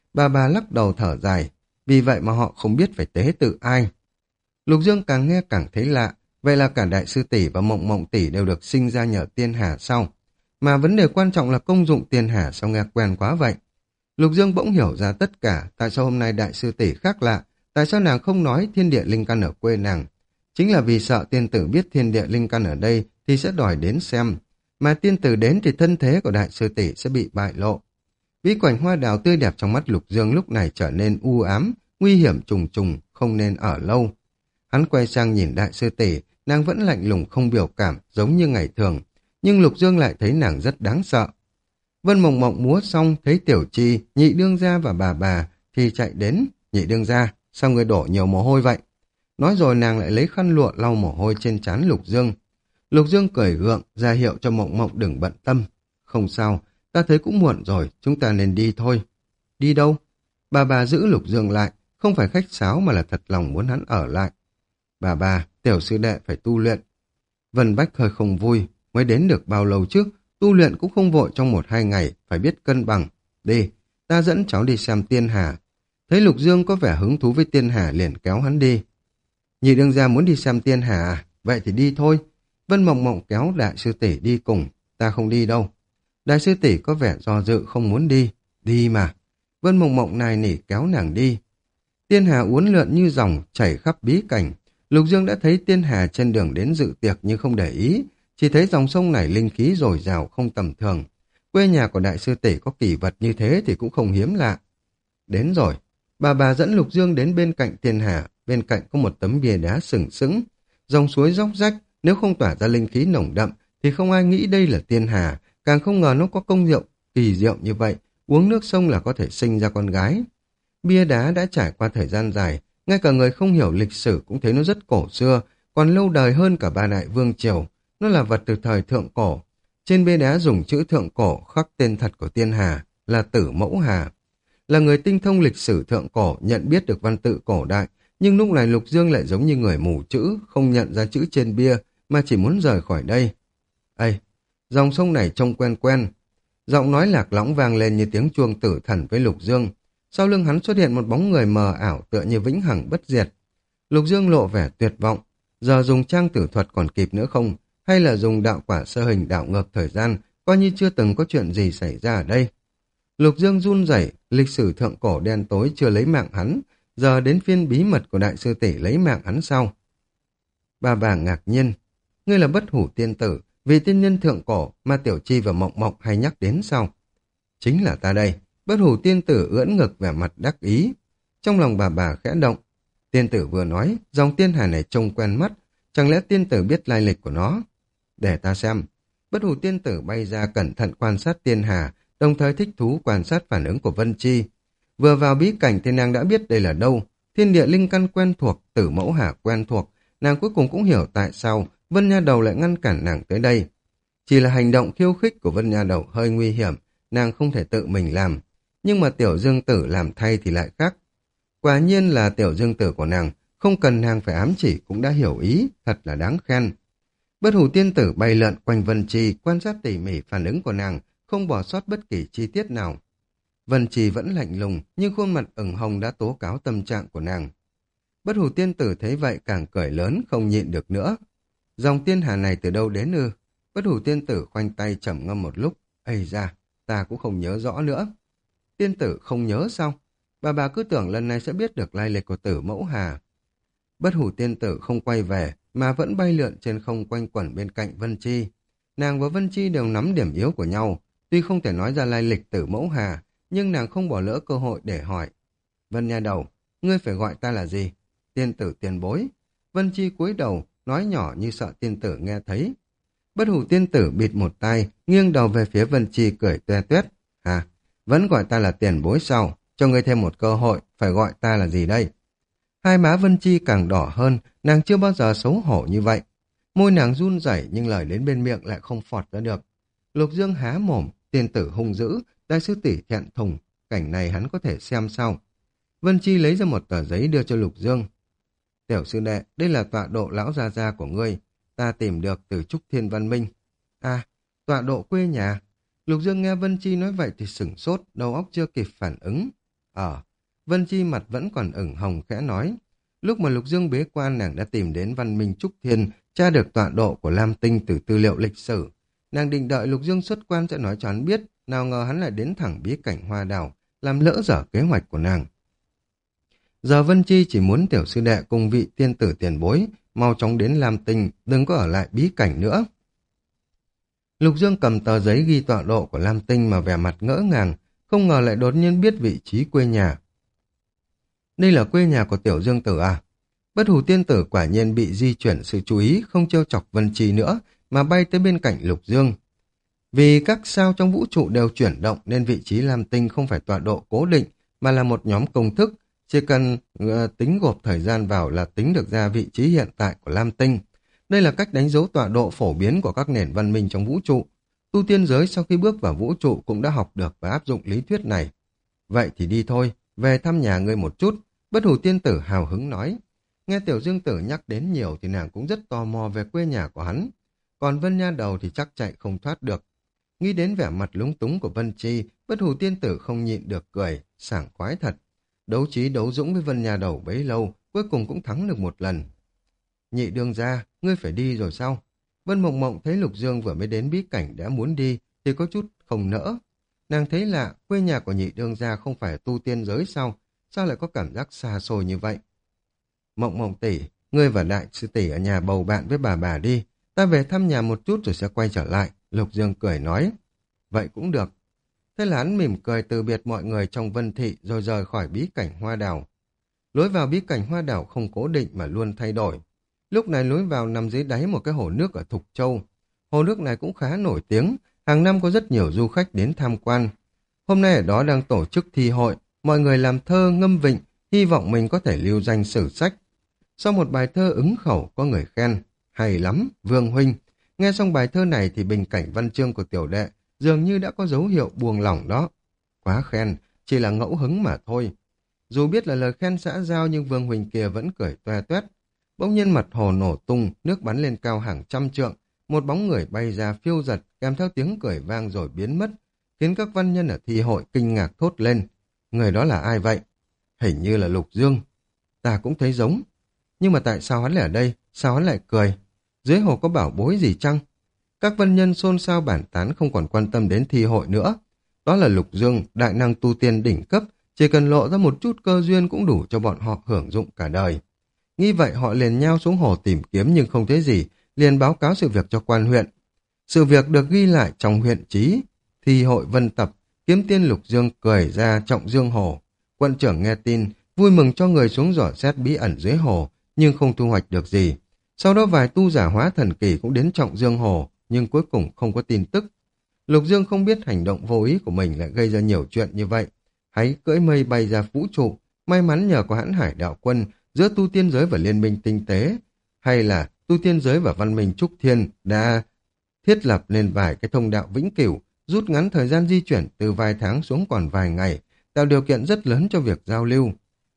Bà lắc đầu thở dài, vì vậy mà họ không biết phải tế tự ai. Lục Dương càng nghe càng thấy lạ, vậy là cả đại sư tỷ và mộng mộng tỷ đều được sinh ra nhờ tiên hà sau. Mà vấn đề quan trọng là công dụng tiên hà sao nghe quen quá vậy. Lục Dương bỗng hiểu ra tất cả, tại sao hôm nay đại sư tỷ khác lạ, tại sao nàng không nói thiên địa linh căn ở quê nàng. Chính là vì sợ tiên tử biết thiên địa linh căn ở đây thì sẽ đòi đến xem. Mà tiên tử đến thì thân thế của đại sư tỷ sẽ bị bại lộ. Bí cảnh hoa đào tươi đẹp trong mắt Lục Dương lúc này trở nên u ám, nguy hiểm trùng trùng, không nên ở lâu. Hắn quay sang nhìn đại sư tỷ, nàng vẫn lạnh lùng không biểu cảm giống như ngày thường, nhưng Lục Dương lại thấy nàng rất đáng sợ. Vân Mộng Mộng múa xong thấy Tiểu Chi, Nhị đương gia và bà thì chạy đến. Nhị đương gia, sao người đổ nhiều mồ hôi vậy? Nói rồi nàng lại lấy khăn lụa lau mồ hôi trên trán Lục Dương. Lục Dương cười gượng, ra hiệu cho Mộng Mộng đừng bận tâm. Không sao, ta thấy cũng muộn rồi, chúng ta nên đi thôi. Đi đâu? Bà giữ Lục Dương lại, không phải khách sáo mà là thật lòng muốn hắn ở lại. Bà, tiểu sư đệ phải tu luyện. Vân Bách hơi không vui, mới đến được bao lâu trước, tu luyện cũng không vội trong 1-2 ngày, phải biết cân bằng. Đi, ta dẫn cháu đi xem tiên hà. Thấy Lục Dương có vẻ hứng thú với tiên hà liền kéo hắn đi. Nhị đương gia muốn đi xem tiên hà à? Vậy thì đi thôi. Vân Mộng Mộng kéo đại sư tỷ đi cùng, ta không đi đâu. Đại sư tỷ có vẻ do dự không muốn đi. Đi mà. Vân Mộng Mộng nài nỉ kéo nàng đi. Tiên hà uốn lượn như dòng chảy khắp bí cảnh. Lục Dương đã thấy tiên hà trên đường đến dự tiệc nhưng không để ý, chỉ thấy dòng sông này linh khí dồi dào không tầm thường. Quê nhà của đại sư tỷ có kỳ vật như thế thì cũng không hiếm lạ. Đến rồi, bà dẫn Lục Dương đến bên cạnh tiên hà, bên cạnh có một tấm bia đá sừng sững. Dòng suối róc rách, nếu không tỏa ra linh khí nồng đậm thì không ai nghĩ đây là tiên hà, càng không ngờ nó có công dụng kỳ diệu như vậy, uống nước sông là có thể sinh ra con gái. Bia đá đã trải qua thời gian dài, ngay cả người không hiểu lịch sử cũng thấy nó rất cổ xưa, còn lâu đời hơn cả 3 đại vương triều. Nó là vật từ thời thượng cổ. Trên bia đá dùng chữ thượng cổ khắc tên thật của tiên hà là Tử Mẫu Hà. Là người tinh thông lịch sử thượng cổ, nhận biết được văn tự cổ đại, nhưng lúc này Lục Dương lại giống như người mù chữ, không nhận ra chữ trên bia mà chỉ muốn rời khỏi đây. Ây, dòng sông này trông quen quen. Giọng nói lạc lõng vang lên như tiếng chuông tử thần với Lục Dương. Sau lưng hắn xuất hiện một bóng người mờ ảo tựa như vĩnh hằng bất diệt. Lục Dương lộ vẻ tuyệt vọng. Giờ dùng trang tử thuật còn kịp nữa không? Hay là dùng đạo quả sơ hình đảo ngược thời gian, coi như chưa từng có chuyện gì xảy ra ở đây? Lục Dương run rẩy, lịch sử thượng cổ đen tối chưa lấy mạng hắn, giờ đến phiên bí mật của đại sư tỷ lấy mạng hắn sau. Bà ngạc nhiên, ngươi là Bất Hủ tiên tử, vị tiên nhân thượng cổ mà Tiểu Chi và Mộng Mộng hay nhắc đến sau. Chính là ta đây. Bất Hủ tiên tử ưỡn ngực vẻ mặt đắc ý. Trong lòng bà khẽ động. Tiên tử vừa nói, dòng tiên hà này trông quen mắt, chẳng lẽ tiên tử biết lai lịch của nó? Để ta xem. Bất Hủ tiên tử bay ra cẩn thận quan sát tiên hà, đồng thời thích thú quan sát phản ứng của Vân Chi. Vừa vào bí cảnh thì nàng đã biết đây là đâu. Thiên địa linh căn quen thuộc, Tử Mẫu Hà quen thuộc. Nàng cuối cùng cũng hiểu tại sao Vân Nha Đầu lại ngăn cản nàng tới đây. Chỉ là hành động khiêu khích của Vân Nha Đầu hơi nguy hiểm, nàng không thể tự mình làm. Nhưng mà Tiểu Dương Tử làm thay thì lại khác. Quả nhiên là Tiểu Dương Tử của nàng không cần nàng phải ám chỉ cũng đã hiểu ý, thật là đáng khen. Bất hủ tiên tử bay lượn quanh Vân Chi, quan sát tỉ mỉ phản ứng của nàng, không bỏ sót bất kỳ chi tiết nào. Vân Chi vẫn lạnh lùng, nhưng khuôn mặt ửng hồng đã tố cáo tâm trạng của nàng. Bất hủ tiên tử thấy vậy càng cười lớn, không nhịn được nữa. Dòng tiên hà này từ đâu đến ư? Bất hủ tiên tử khoanh tay trầm ngâm một lúc. Ây da, ta cũng không nhớ rõ nữa. Tiên tử không nhớ sao? Bà cứ tưởng lần này sẽ biết được lai lịch của tử mẫu hà. Bất hủ tiên tử không quay về, mà vẫn bay lượn trên không quanh quẩn bên cạnh Vân Chi. Nàng và Vân Chi đều nắm điểm yếu của nhau, tuy không thể nói ra lai lịch tử mẫu hà, nhưng nàng không bỏ lỡ cơ hội để hỏi. Vân nha đầu, ngươi phải gọi ta là gì? Tiên tử tiền bối. Vân Chi cúi đầu, nói nhỏ như sợ tiên tử nghe thấy. Bất hủ tiên tử bịt một tai, nghiêng đầu về phía Vân Chi cười toe toét. À, vẫn gọi ta là tiền bối sao? Cho ngươi thêm một cơ hội, phải gọi ta là gì đây? Hai má Vân Chi càng đỏ hơn, nàng chưa bao giờ xấu hổ như vậy. Môi nàng run rẩy nhưng lời đến bên miệng lại không phọt ra được. Lục Dương há mồm, tiên tử hung dữ, đại sư tỷ thẹn thùng, cảnh này hắn có thể xem sao. Vân Chi lấy ra một tờ giấy đưa cho Lục Dương. Tiểu sư đệ, đây là tọa độ lão gia gia của ngươi, ta tìm được từ Trúc Thiên Văn Minh. À, tọa độ quê nhà. Lục Dương nghe Vân Chi nói vậy thì sửng sốt, đầu óc chưa kịp phản ứng. Vân Chi mặt vẫn còn ửng hồng khẽ nói. Lúc mà Lục Dương bế quan, nàng đã tìm đến Văn Minh Trúc Thiên, tra được tọa độ của Lam Tinh từ tư liệu lịch sử. Nàng định đợi Lục Dương xuất quan sẽ nói cho hắn biết, nào ngờ hắn lại đến thẳng bí cảnh Hoa Đào, làm lỡ dở kế hoạch của nàng. Giờ Vân Chi chỉ muốn tiểu sư đệ cùng vị tiên tử tiền bối, mau chóng đến Lam Tinh, đừng có ở lại bí cảnh nữa. Lục Dương cầm tờ giấy ghi tọa độ của Lam Tinh mà vẻ mặt ngỡ ngàng, không ngờ lại đột nhiên biết vị trí quê nhà. Đây là quê nhà của tiểu Dương tử à? Bất hủ tiên tử quả nhiên bị di chuyển sự chú ý, không trêu chọc Vân Chi nữa, mà bay tới bên cạnh Lục Dương. Vì các sao trong vũ trụ đều chuyển động nên vị trí Lam Tinh không phải tọa độ cố định, mà là một nhóm công thức, chỉ cần tính gộp thời gian vào là tính được ra vị trí hiện tại của Lam Tinh. Đây là cách đánh dấu tọa độ phổ biến của các nền văn minh trong vũ trụ. Tu tiên giới sau khi bước vào vũ trụ cũng đã học được và áp dụng lý thuyết này. Vậy thì đi thôi, về thăm nhà ngươi một chút. Bất hủ tiên tử hào hứng nói. Nghe tiểu Dương tử nhắc đến nhiều thì nàng cũng rất tò mò về quê nhà của hắn. Còn Vân Nha đầu thì chắc chạy không thoát được. Nghĩ đến vẻ mặt lúng túng của Vân Chi, bất hủ tiên tử không nhịn được cười, sảng khoái thật. Đấu trí đấu dũng với Vân Nha đầu bấy lâu, cuối cùng cũng thắng được một lần. Nhị đương gia, ngươi phải đi rồi sao? Vân Mộng Mộng thấy Lục Dương vừa mới đến bí cảnh đã muốn đi thì có chút không nỡ. Nàng thấy lạ, quê nhà của nhị đương gia không phải tu tiên giới sao? Sao lại có cảm giác xa xôi như vậy? Mộng Mộng tỷ, ngươi và đại sư tỷ ở nhà bầu bạn với bà đi. Ta về thăm nhà một chút rồi sẽ quay trở lại. Lục Dương cười nói. Vậy cũng được. Thế là hắn mỉm cười từ biệt mọi người trong Vân Thị rồi rời khỏi bí cảnh Hoa Đào. Lối vào bí cảnh Hoa Đào không cố định mà luôn thay đổi. Lúc này lối vào nằm dưới đáy một cái hồ nước ở Thục Châu. Hồ nước này cũng khá nổi tiếng, hàng năm có rất nhiều du khách đến tham quan. Hôm nay ở đó đang tổ chức thi hội, mọi người làm thơ ngâm vịnh, hy vọng mình có thể lưu danh sử sách. Sau một bài thơ ứng khẩu có người khen, hay lắm, Vương huynh. Nghe xong bài thơ này thì bình cảnh văn chương của tiểu đệ dường như đã có dấu hiệu buông lỏng đó. Quá khen, chỉ là ngẫu hứng mà thôi. Dù biết là lời khen xã giao nhưng Vương huynh kia vẫn cười toe toét. Bỗng nhiên mặt hồ nổ tung, nước bắn lên cao hàng trăm trượng, một bóng người bay ra phiêu giật, kèm theo tiếng cười vang rồi biến mất, khiến các văn nhân ở thi hội kinh ngạc thốt lên. Người đó là ai vậy? Hình như là Lục Dương. Ta cũng thấy giống. Nhưng mà tại sao hắn lại ở đây? Sao hắn lại cười? Dưới hồ có bảo bối gì chăng? Các văn nhân xôn xao bản tán không còn quan tâm đến thi hội nữa. Đó là Lục Dương, đại năng tu tiên đỉnh cấp, chỉ cần lộ ra một chút cơ duyên cũng đủ cho bọn họ hưởng dụng cả đời. Nghĩ vậy họ liền nhao xuống hồ tìm kiếm nhưng không thấy gì, liền báo cáo sự việc cho quan huyện. Sự việc được ghi lại trong huyện chí, thi hội vân tập, kiếm tiên Lục Dương cười ra trọng dương hồ. Quận trưởng nghe tin, vui mừng cho người xuống dò xét bí ẩn dưới hồ, nhưng không thu hoạch được gì. Sau đó vài tu giả hóa thần kỳ cũng đến trọng dương hồ, nhưng cuối cùng không có tin tức. Lục Dương không biết hành động vô ý của mình lại gây ra nhiều chuyện như vậy. Hãy cưỡi mây bay ra vũ trụ, may mắn nhờ có hãn hải đạo quân giữa tu tiên giới và liên minh tinh tế, hay là tu tiên giới và văn minh Trúc Thiên đã thiết lập nên vài cái thông đạo vĩnh cửu, rút ngắn thời gian di chuyển từ vài tháng xuống còn vài ngày, tạo điều kiện rất lớn cho việc giao lưu.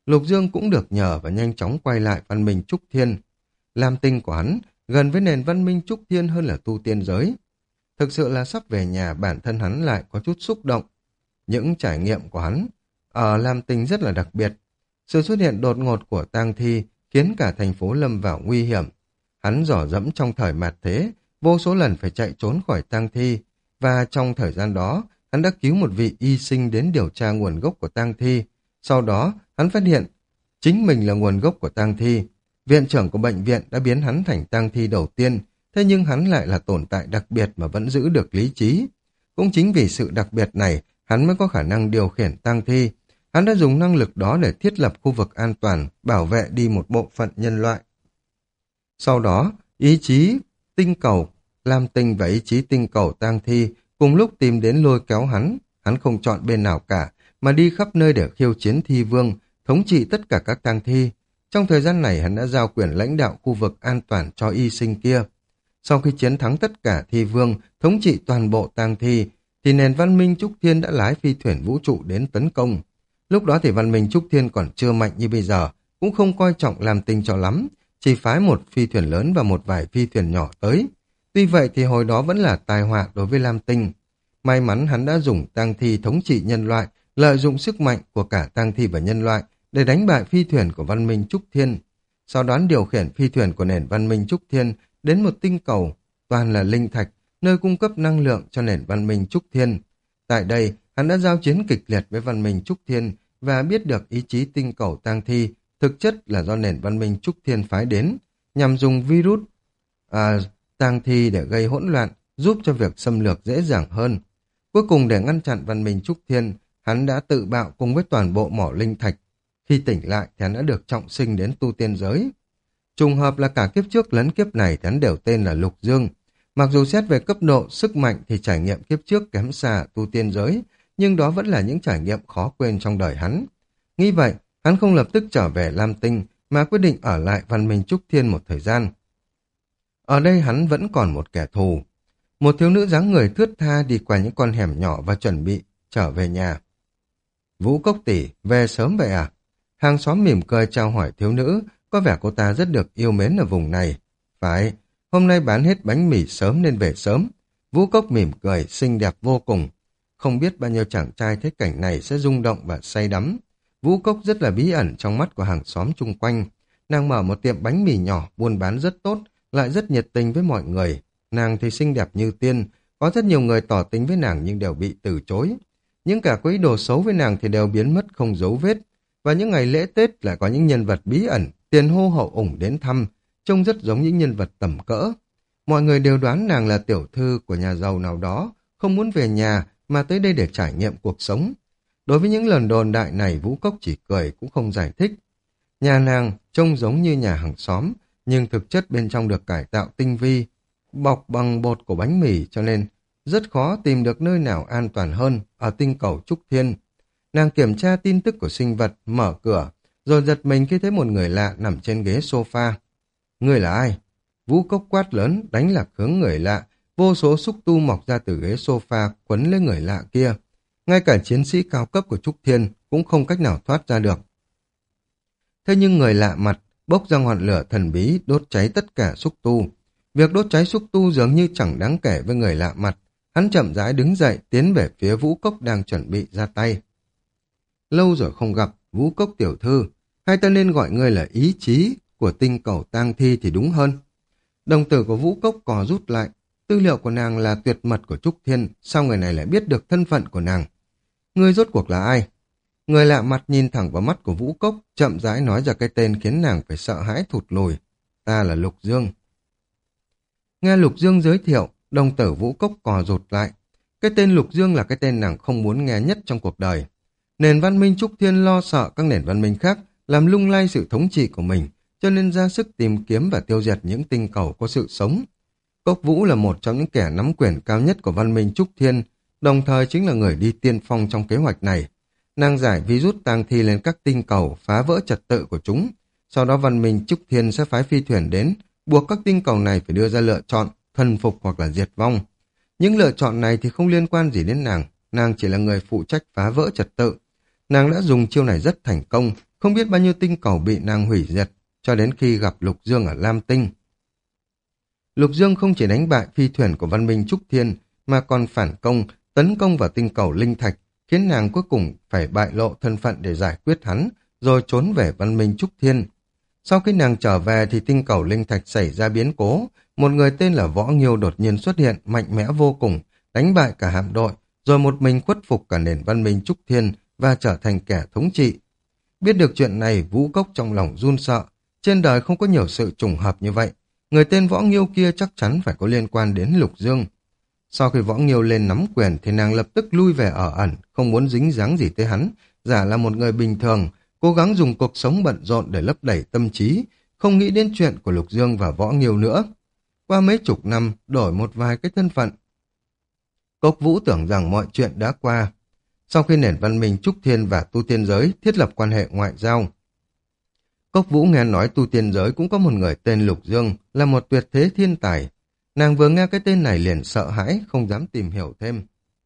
Lục Dương cũng được nhờ và nhanh chóng quay lại văn minh Trúc Thiên. Lam tinh của hắn gần với nền văn minh Trúc Thiên hơn là tu tiên giới. Thực sự là sắp về nhà bản thân hắn lại có chút xúc động. Những trải nghiệm của hắn ở Lam tinh rất là đặc biệt. Sự xuất hiện đột ngột của tang thi khiến cả thành phố lâm vào nguy hiểm. Hắn dò dẫm trong thời mạt thế, vô số lần phải chạy trốn khỏi tang thi, và trong thời gian đó, hắn đã cứu một vị y sinh đến điều tra nguồn gốc của tang thi. Sau đó, hắn phát hiện chính mình là nguồn gốc của tang thi. Viện trưởng của bệnh viện đã biến hắn thành tang thi đầu tiên, thế nhưng hắn lại là tồn tại đặc biệt mà vẫn giữ được lý trí. Cũng chính vì sự đặc biệt này, hắn mới có khả năng điều khiển tang thi. Hắn đã dùng năng lực đó để thiết lập khu vực an toàn, bảo vệ đi một bộ phận nhân loại. Sau đó, ý chí tinh cầu Lam Tinh và ý chí tinh cầu tang thi cùng lúc tìm đến lôi kéo hắn. Hắn không chọn bên nào cả, mà đi khắp nơi để khiêu chiến thi vương, thống trị tất cả các tang thi. Trong thời gian này hắn đã giao quyền lãnh đạo khu vực an toàn cho y sinh kia. Sau khi chiến thắng tất cả thi vương, thống trị toàn bộ tang thi, thì nền văn minh Trúc Thiên đã lái phi thuyền vũ trụ đến tấn công. Lúc đó thì văn minh Trúc Thiên còn chưa mạnh như bây giờ, cũng không coi trọng Lam Tinh cho lắm, chỉ phái một phi thuyền lớn và một vài phi thuyền nhỏ tới. Tuy vậy thì hồi đó vẫn là tai họa đối với Lam Tinh. May mắn hắn đã dùng tang thi thống trị nhân loại, lợi dụng sức mạnh của cả tang thi và nhân loại để đánh bại phi thuyền của văn minh Trúc Thiên. Sau đó điều khiển phi thuyền của nền văn minh Trúc Thiên đến một tinh cầu toàn là linh thạch, nơi cung cấp năng lượng cho nền văn minh Trúc Thiên. Tại đây, hắn đã giao chiến kịch liệt với văn minh Trúc Thiên và biết được ý chí tinh cầu tang thi thực chất là do nền văn minh Trúc Thiên phái đến, nhằm dùng virus tang thi để gây hỗn loạn, giúp cho việc xâm lược dễ dàng hơn. Cuối cùng để ngăn chặn văn minh Trúc Thiên, hắn đã tự bạo cùng với toàn bộ mỏ linh thạch. Khi tỉnh lại thì hắn đã được trọng sinh đến tu tiên giới. Trùng hợp là cả kiếp trước lẫn kiếp này thì hắn đều tên là Lục Dương. Mặc dù xét về cấp độ sức mạnh thì trải nghiệm kiếp trước kém xa tu tiên giới, nhưng đó vẫn là những trải nghiệm khó quên trong đời hắn. Nghĩ vậy, hắn không lập tức trở về Lam Tinh mà quyết định ở lại văn minh Trúc Thiên một thời gian. Ở đây hắn vẫn còn một kẻ thù. Một thiếu nữ dáng người thướt tha đi qua những con hẻm nhỏ và chuẩn bị trở về nhà. Vũ Cốc tỷ, về sớm vậy à? Hàng xóm mỉm cười chào hỏi thiếu nữ, có vẻ cô ta rất được yêu mến ở vùng này. Phải, hôm nay bán hết bánh mì sớm nên về sớm. Vũ Cốc mỉm cười, xinh đẹp vô cùng. Không biết bao nhiêu chàng trai thấy cảnh này sẽ rung động và say đắm. Vũ Cốc rất là bí ẩn trong mắt của hàng xóm chung quanh. Nàng mở một tiệm bánh mì nhỏ, buôn bán rất tốt, lại rất nhiệt tình với mọi người. Nàng thì xinh đẹp như tiên, có rất nhiều người tỏ tình với nàng nhưng đều bị từ chối. Những cả có ý đồ xấu với nàng thì đều biến mất không dấu vết. Và những ngày lễ Tết lại có những nhân vật bí ẩn, tiền hô hậu ủng đến thăm, trông rất giống những nhân vật tầm cỡ. Mọi người đều đoán nàng là tiểu thư của nhà giàu nào đó, không muốn về nhà mà tới đây để trải nghiệm cuộc sống. Đối với những lần đồn đại này, Vũ Cốc chỉ cười cũng không giải thích. Nhà nàng trông giống như nhà hàng xóm, nhưng thực chất bên trong được cải tạo tinh vi, bọc bằng bột của bánh mì, cho nên rất khó tìm được nơi nào an toàn hơn ở tinh cầu Trúc Thiên. Nàng kiểm tra tin tức của sinh vật, mở cửa, rồi giật mình khi thấy một người lạ nằm trên ghế sofa. Người là ai? Vũ Cốc quát lớn, đánh lạc hướng người lạ, vô số xúc tu mọc ra từ ghế sofa quấn lấy người lạ kia. Ngay cả chiến sĩ cao cấp của Trúc Thiên cũng không cách nào thoát ra được. Thế nhưng người lạ mặt bốc ra ngọn lửa thần bí đốt cháy tất cả xúc tu. Việc đốt cháy xúc tu dường như chẳng đáng kể với người lạ mặt. Hắn chậm rãi đứng dậy tiến về phía Vũ Cốc đang chuẩn bị ra tay. Lâu rồi không gặp, Vũ Cốc tiểu thư, hay ta nên gọi ngươi là ý chí của tinh cầu tang thi thì đúng hơn. Đồng tử của Vũ Cốc cò rút lại, tư liệu của nàng là tuyệt mật của Trúc Thiên, sao người này lại biết được thân phận của nàng? Ngươi rốt cuộc là ai? Người lạ mặt nhìn thẳng vào mắt của Vũ Cốc, chậm rãi nói ra cái tên khiến nàng phải sợ hãi thụt lùi. Ta là Lục Dương. Nghe Lục Dương giới thiệu, đồng tử Vũ Cốc cò rụt lại. Cái tên Lục Dương là cái tên nàng không muốn nghe nhất trong cuộc đời. Nền văn minh Trúc Thiên lo sợ các nền văn minh khác làm lung lay sự thống trị của mình, cho nên ra sức tìm kiếm và tiêu diệt những tinh cầu có sự sống. Cốc Vũ là một trong những kẻ nắm quyền cao nhất của văn minh Trúc Thiên, đồng thời chính là người đi tiên phong trong kế hoạch này. Nàng giải virus tang thi lên các tinh cầu, phá vỡ trật tự của chúng. Sau đó văn minh Trúc Thiên sẽ phái phi thuyền đến, buộc các tinh cầu này phải đưa ra lựa chọn, thần phục hoặc là diệt vong. Những lựa chọn này thì không liên quan gì đến nàng chỉ là người phụ trách phá vỡ trật tự. Nàng đã dùng chiêu này rất thành công, Không biết bao nhiêu tinh cầu bị nàng hủy diệt, cho đến khi gặp Lục Dương ở Lam Tinh. Lục Dương không chỉ đánh bại phi thuyền của văn minh Trúc Thiên, mà còn phản công, tấn công vào tinh cầu Linh Thạch, khiến nàng cuối cùng phải bại lộ thân phận để giải quyết hắn, rồi trốn về văn minh Trúc Thiên. Sau khi nàng trở về thì tinh cầu Linh Thạch xảy ra biến cố, một người tên là Võ Nghiêu đột nhiên xuất hiện, mạnh mẽ vô cùng, đánh bại cả hạm đội, rồi một mình khuất phục cả nền văn minh Trúc Thiên và trở thành kẻ thống trị. Biết được chuyện này, Vũ Cốc trong lòng run sợ, trên đời không có nhiều sự trùng hợp như vậy. Người tên Võ Nghiêu kia chắc chắn phải có liên quan đến Lục Dương. Sau khi Võ Nghiêu lên nắm quyền thì nàng lập tức lui về ở ẩn, không muốn dính dáng gì tới hắn, giả là một người bình thường, cố gắng dùng cuộc sống bận rộn để lấp đầy tâm trí, không nghĩ đến chuyện của Lục Dương và Võ Nghiêu nữa. Qua mấy chục năm, đổi một vài cái thân phận. Cốc Vũ tưởng rằng mọi chuyện đã qua. Sau khi nền văn minh Trúc Thiên và tu tiên giới thiết lập quan hệ ngoại giao, Cốc Vũ nghe nói tu tiên giới cũng có một người tên Lục Dương, là một tuyệt thế thiên tài. Nàng vừa nghe cái tên này liền sợ hãi, không dám tìm hiểu thêm.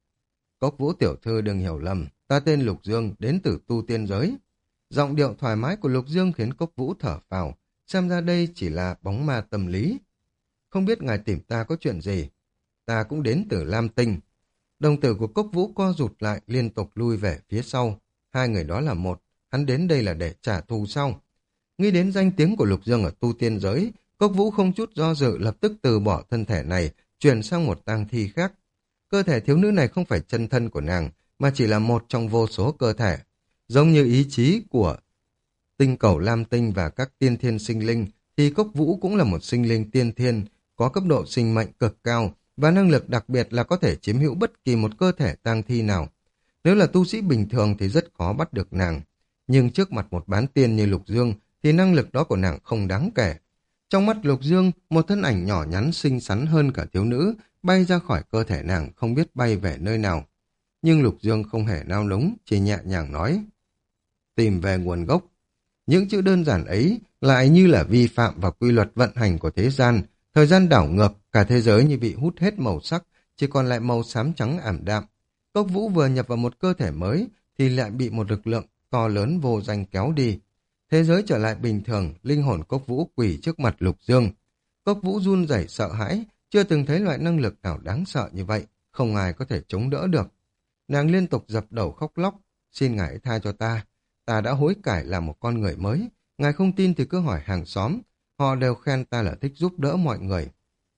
Cốc Vũ tiểu thư đừng hiểu lầm, ta tên Lục Dương, đến từ tu tiên giới. Giọng điệu thoải mái của Lục Dương khiến Cốc Vũ thở phào, xem ra đây chỉ là bóng ma tâm lý. Không biết ngài tìm ta có chuyện gì? Ta cũng đến từ Lam Tinh. Đồng tử của Cốc Vũ co rụt lại, liên tục lui về phía sau. Hai người đó là một, hắn đến đây là để trả thù sau. Nghĩ đến danh tiếng của Lục Dương ở tu tiên giới, Cốc Vũ không chút do dự lập tức từ bỏ thân thể này, chuyển sang một tang thi khác. Cơ thể thiếu nữ này không phải chân thân của nàng, mà chỉ là một trong vô số cơ thể. Giống như ý chí của tinh cầu Lam Tinh và các tiên thiên sinh linh, thì Cốc Vũ cũng là một sinh linh tiên thiên, có cấp độ sinh mệnh cực cao, và năng lực đặc biệt là có thể chiếm hữu bất kỳ một cơ thể tang thi nào. Nếu là tu sĩ bình thường thì rất khó bắt được nàng. Nhưng trước mặt một bán tiên như Lục Dương, thì năng lực đó của nàng không đáng kể. Trong mắt Lục Dương, một thân ảnh nhỏ nhắn xinh xắn hơn cả thiếu nữ, bay ra khỏi cơ thể nàng không biết bay về nơi nào. Nhưng Lục Dương không hề nao núng, chỉ nhẹ nhàng nói: tìm về nguồn gốc. Những chữ đơn giản ấy lại như là vi phạm vào quy luật vận hành của thế gian, thời gian đảo ngược, cả thế giới như bị hút hết màu sắc, chỉ còn lại màu xám trắng ảm đạm. Cốc Vũ vừa nhập vào một cơ thể mới, thì lại bị một lực lượng to lớn vô danh kéo đi. Thế giới trở lại bình thường, linh hồn Cốc Vũ quỳ trước mặt Lục Dương. Cốc Vũ run rẩy sợ hãi, chưa từng thấy loại năng lực nào đáng sợ như vậy, không ai có thể chống đỡ được. Nàng liên tục dập đầu khóc lóc: xin ngài tha cho ta, ta đã hối cải làm một con người mới, ngài không tin thì cứ hỏi hàng xóm, họ đều khen ta là thích giúp đỡ mọi người.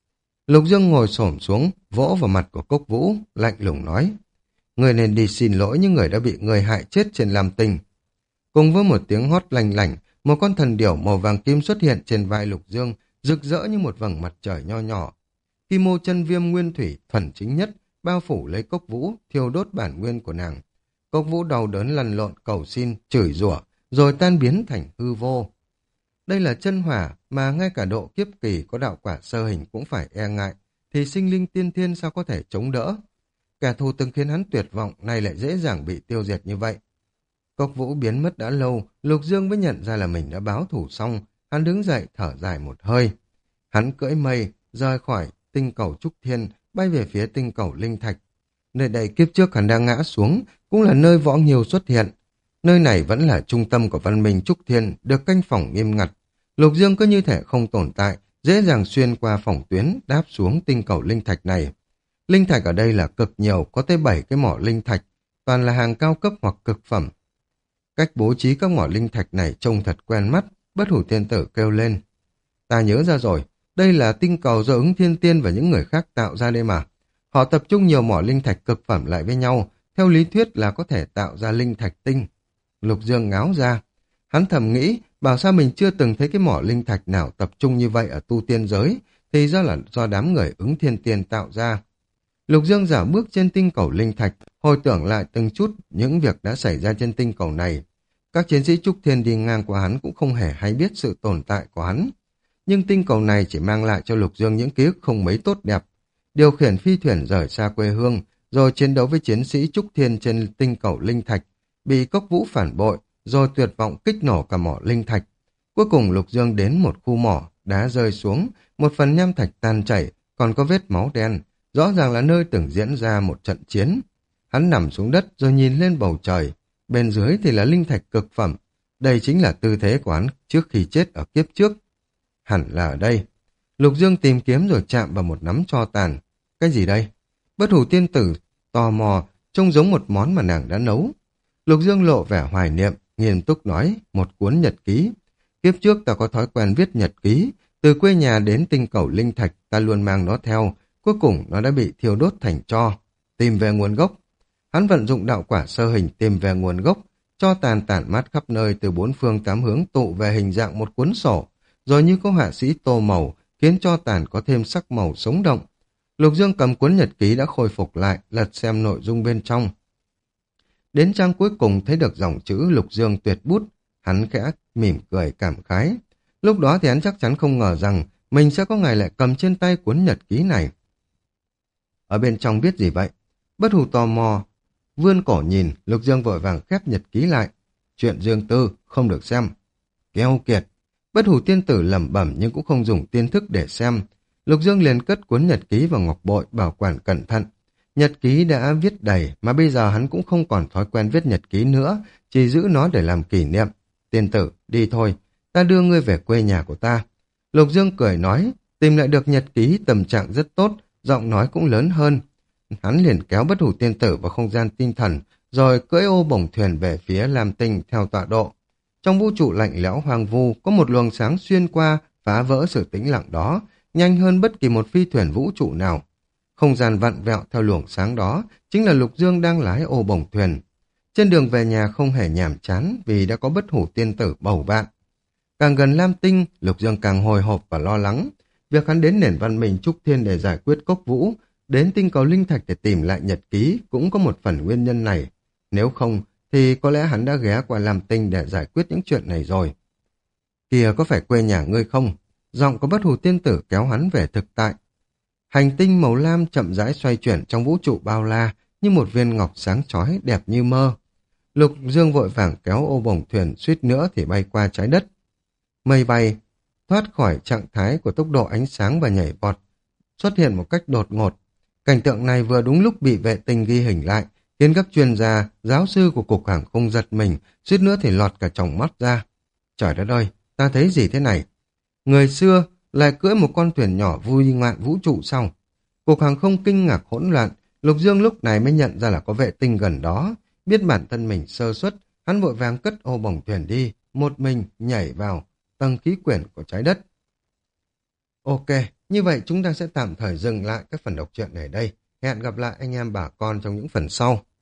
Lục Dương ngồi xổm xuống, vỗ vào mặt của Cốc Vũ, lạnh lùng nói: người nên đi xin lỗi những người đã bị người hại chết trên Lam Tinh. Cùng với một tiếng hót lanh lảnh, một con thần điểu màu vàng kim xuất hiện trên vai Lục Dương, rực rỡ như một vầng mặt trời nho nhỏ. Kim mô chân viêm nguyên thủy thuần chính nhất, bao phủ lấy Cốc Vũ, thiêu đốt bản nguyên của nàng. Cốc Vũ đau đớn lăn lộn cầu xin, chửi rủa, rồi tan biến thành hư vô. Đây là chân hỏa mà ngay cả độ kiếp kỳ có đạo quả sơ hình cũng phải e ngại, thì sinh linh tiên thiên sao có thể chống đỡ. Kẻ thù từng khiến hắn tuyệt vọng, nay lại dễ dàng bị tiêu diệt như vậy. Cốc Vũ biến mất đã lâu, Lục Dương mới nhận ra là mình đã báo thù xong, hắn đứng dậy thở dài một hơi. Hắn cưỡi mây, rời khỏi tinh cầu Trúc Thiên, bay về phía tinh cầu Linh Thạch. Nơi đây kiếp trước hắn đang ngã xuống, cũng là nơi Võ Nghiêu xuất hiện. Nơi này vẫn là trung tâm của văn minh Trúc Thiên, được canh phòng nghiêm ngặt. Lục Dương cứ như thể không tồn tại, dễ dàng xuyên qua phòng tuyến, đáp xuống tinh cầu Linh Thạch này. Linh Thạch ở đây là cực nhiều, có tới 7 cái mỏ Linh Thạch, toàn là hàng cao cấp hoặc cực phẩm. Cách bố trí các mỏ Linh Thạch này trông thật quen mắt, Bất Hủ Tiên Tử kêu lên. Ta nhớ ra rồi, đây là tinh cầu do Ứng Thiên Tiên và những người khác tạo ra đây mà. Họ tập trung nhiều mỏ Linh Thạch cực phẩm lại với nhau, theo lý thuyết là có thể tạo ra Linh Thạch tinh. Lục Dương ngáo ra. Hắn thầm nghĩ, bảo sao mình chưa từng thấy cái mỏ Linh Thạch nào tập trung như vậy ở tu tiên giới, thì do đám người Ứng Thiên Tiên tạo ra. Lục Dương dạo bước trên tinh cầu Linh Thạch, hồi tưởng lại từng chút những việc đã xảy ra trên tinh cầu này. Các chiến sĩ Trúc Thiên đi ngang qua hắn cũng không hề hay biết sự tồn tại của hắn. Nhưng tinh cầu này chỉ mang lại cho Lục Dương những ký ức không mấy tốt đẹp. Điều khiển phi thuyền rời xa quê hương, rồi chiến đấu với chiến sĩ Trúc Thiên trên tinh cầu Linh Thạch, bị Cốc Vũ phản bội, rồi tuyệt vọng kích nổ cả mỏ Linh Thạch. Cuối cùng Lục Dương đến một khu mỏ, đá rơi xuống, một phần nham thạch tan chảy, còn có vết máu đen, rõ ràng là nơi từng diễn ra một trận chiến. Hắn nằm xuống đất rồi nhìn lên bầu trời, bên dưới thì là Linh Thạch cực phẩm, Đây chính là tư thế của hắn trước khi chết ở kiếp trước. Hẳn là ở đây. Lục Dương tìm kiếm rồi chạm vào một nắm tro tàn. Cái gì đây? Bất hủ tiên tử tò mò, trông giống một món mà nàng đã nấu. Lục Dương lộ vẻ hoài niệm, nghiêm túc nói, một cuốn nhật ký. Kiếp trước ta có thói quen viết nhật ký, từ quê nhà đến tinh cầu linh thạch ta luôn mang nó theo, cuối cùng nó đã bị thiêu đốt thành tro. Tìm về nguồn gốc. Hắn vận dụng đạo quả sơ hình tìm về nguồn gốc, cho tàn tản mát khắp nơi từ bốn phương tám hướng tụ về hình dạng một cuốn sổ, rồi như có họa sĩ tô màu, khiến cho tàn có thêm sắc màu sống động. Lục Dương cầm cuốn nhật ký đã khôi phục lại, lật xem nội dung bên trong. Đến trang cuối cùng thấy được dòng chữ Lục Dương tuyệt bút, hắn khẽ mỉm cười cảm khái. Lúc đó thì hắn chắc chắn không ngờ rằng mình sẽ có ngày lại cầm trên tay cuốn nhật ký này. Ở bên trong viết gì vậy? Bất hủ tò mò, vươn cổ nhìn, Lục Dương vội vàng khép nhật ký lại. Chuyện riêng tư, không được xem. Keo kiệt. Bất hủ tiên tử lẩm bẩm nhưng cũng không dùng tiên thức để xem. Lục Dương liền cất cuốn nhật ký vào ngọc bội bảo quản cẩn thận. Nhật ký đã viết đầy mà bây giờ hắn cũng không còn thói quen viết nhật ký nữa, chỉ giữ nó để làm kỷ niệm. Tiên tử, đi thôi, ta đưa ngươi về quê nhà của ta. Lục Dương cười nói, tìm lại được nhật ký tâm trạng rất tốt, giọng nói cũng lớn hơn. Hắn liền kéo bất hủ tiên tử vào không gian tinh thần, rồi cưỡi ô bổng thuyền về phía Lam Tinh theo tọa độ. Trong vũ trụ lạnh lẽo hoang vu, có một luồng sáng xuyên qua, phá vỡ sự tĩnh lặng đó, nhanh hơn bất kỳ một phi thuyền vũ trụ nào. Không gian vặn vẹo theo luồng sáng đó, chính là Lục Dương đang lái ô bổng thuyền. Trên đường về nhà không hề nhàm chán vì đã có bất hủ tiên tử bầu bạn. Càng gần Lam Tinh, Lục Dương càng hồi hộp và lo lắng. Việc hắn đến nền văn minh Trúc Thiên để giải quyết cốc vũ, đến tinh cầu linh thạch để tìm lại nhật ký cũng có một phần nguyên nhân này. Nếu không, thì có lẽ hắn đã ghé qua Lam Tinh để giải quyết những chuyện này rồi. Kìa, có phải quê nhà ngươi không? Giọng có bất hủ tiên tử kéo hắn về thực tại. Hành tinh màu lam chậm rãi xoay chuyển trong vũ trụ bao la như một viên ngọc sáng chói đẹp như mơ. Lục Dương vội vàng kéo ô bổng thuyền suýt nữa thì bay qua trái đất. Mây bay, thoát khỏi trạng thái của tốc độ ánh sáng và nhảy vọt, xuất hiện một cách đột ngột. Cảnh tượng này vừa đúng lúc bị vệ tinh ghi hình lại, khiến các chuyên gia, giáo sư của Cục Hàng không giật mình, suýt nữa thì lọt cả tròng mắt ra. Trời đất ơi, ta thấy gì thế này? Người xưa lại cưỡi một con thuyền nhỏ vui ngoạn vũ trụ sau. Cục Hàng không kinh ngạc hỗn loạn, Lục Dương lúc này mới nhận ra là có vệ tinh gần đó. Biết bản thân mình sơ suất, hắn vội vàng cất ô bổng thuyền đi, một mình nhảy vào tầng khí quyển của trái đất. Ok, như vậy chúng ta sẽ tạm thời dừng lại các phần đọc truyện này đây. Hẹn gặp lại anh em bà con trong những phần sau.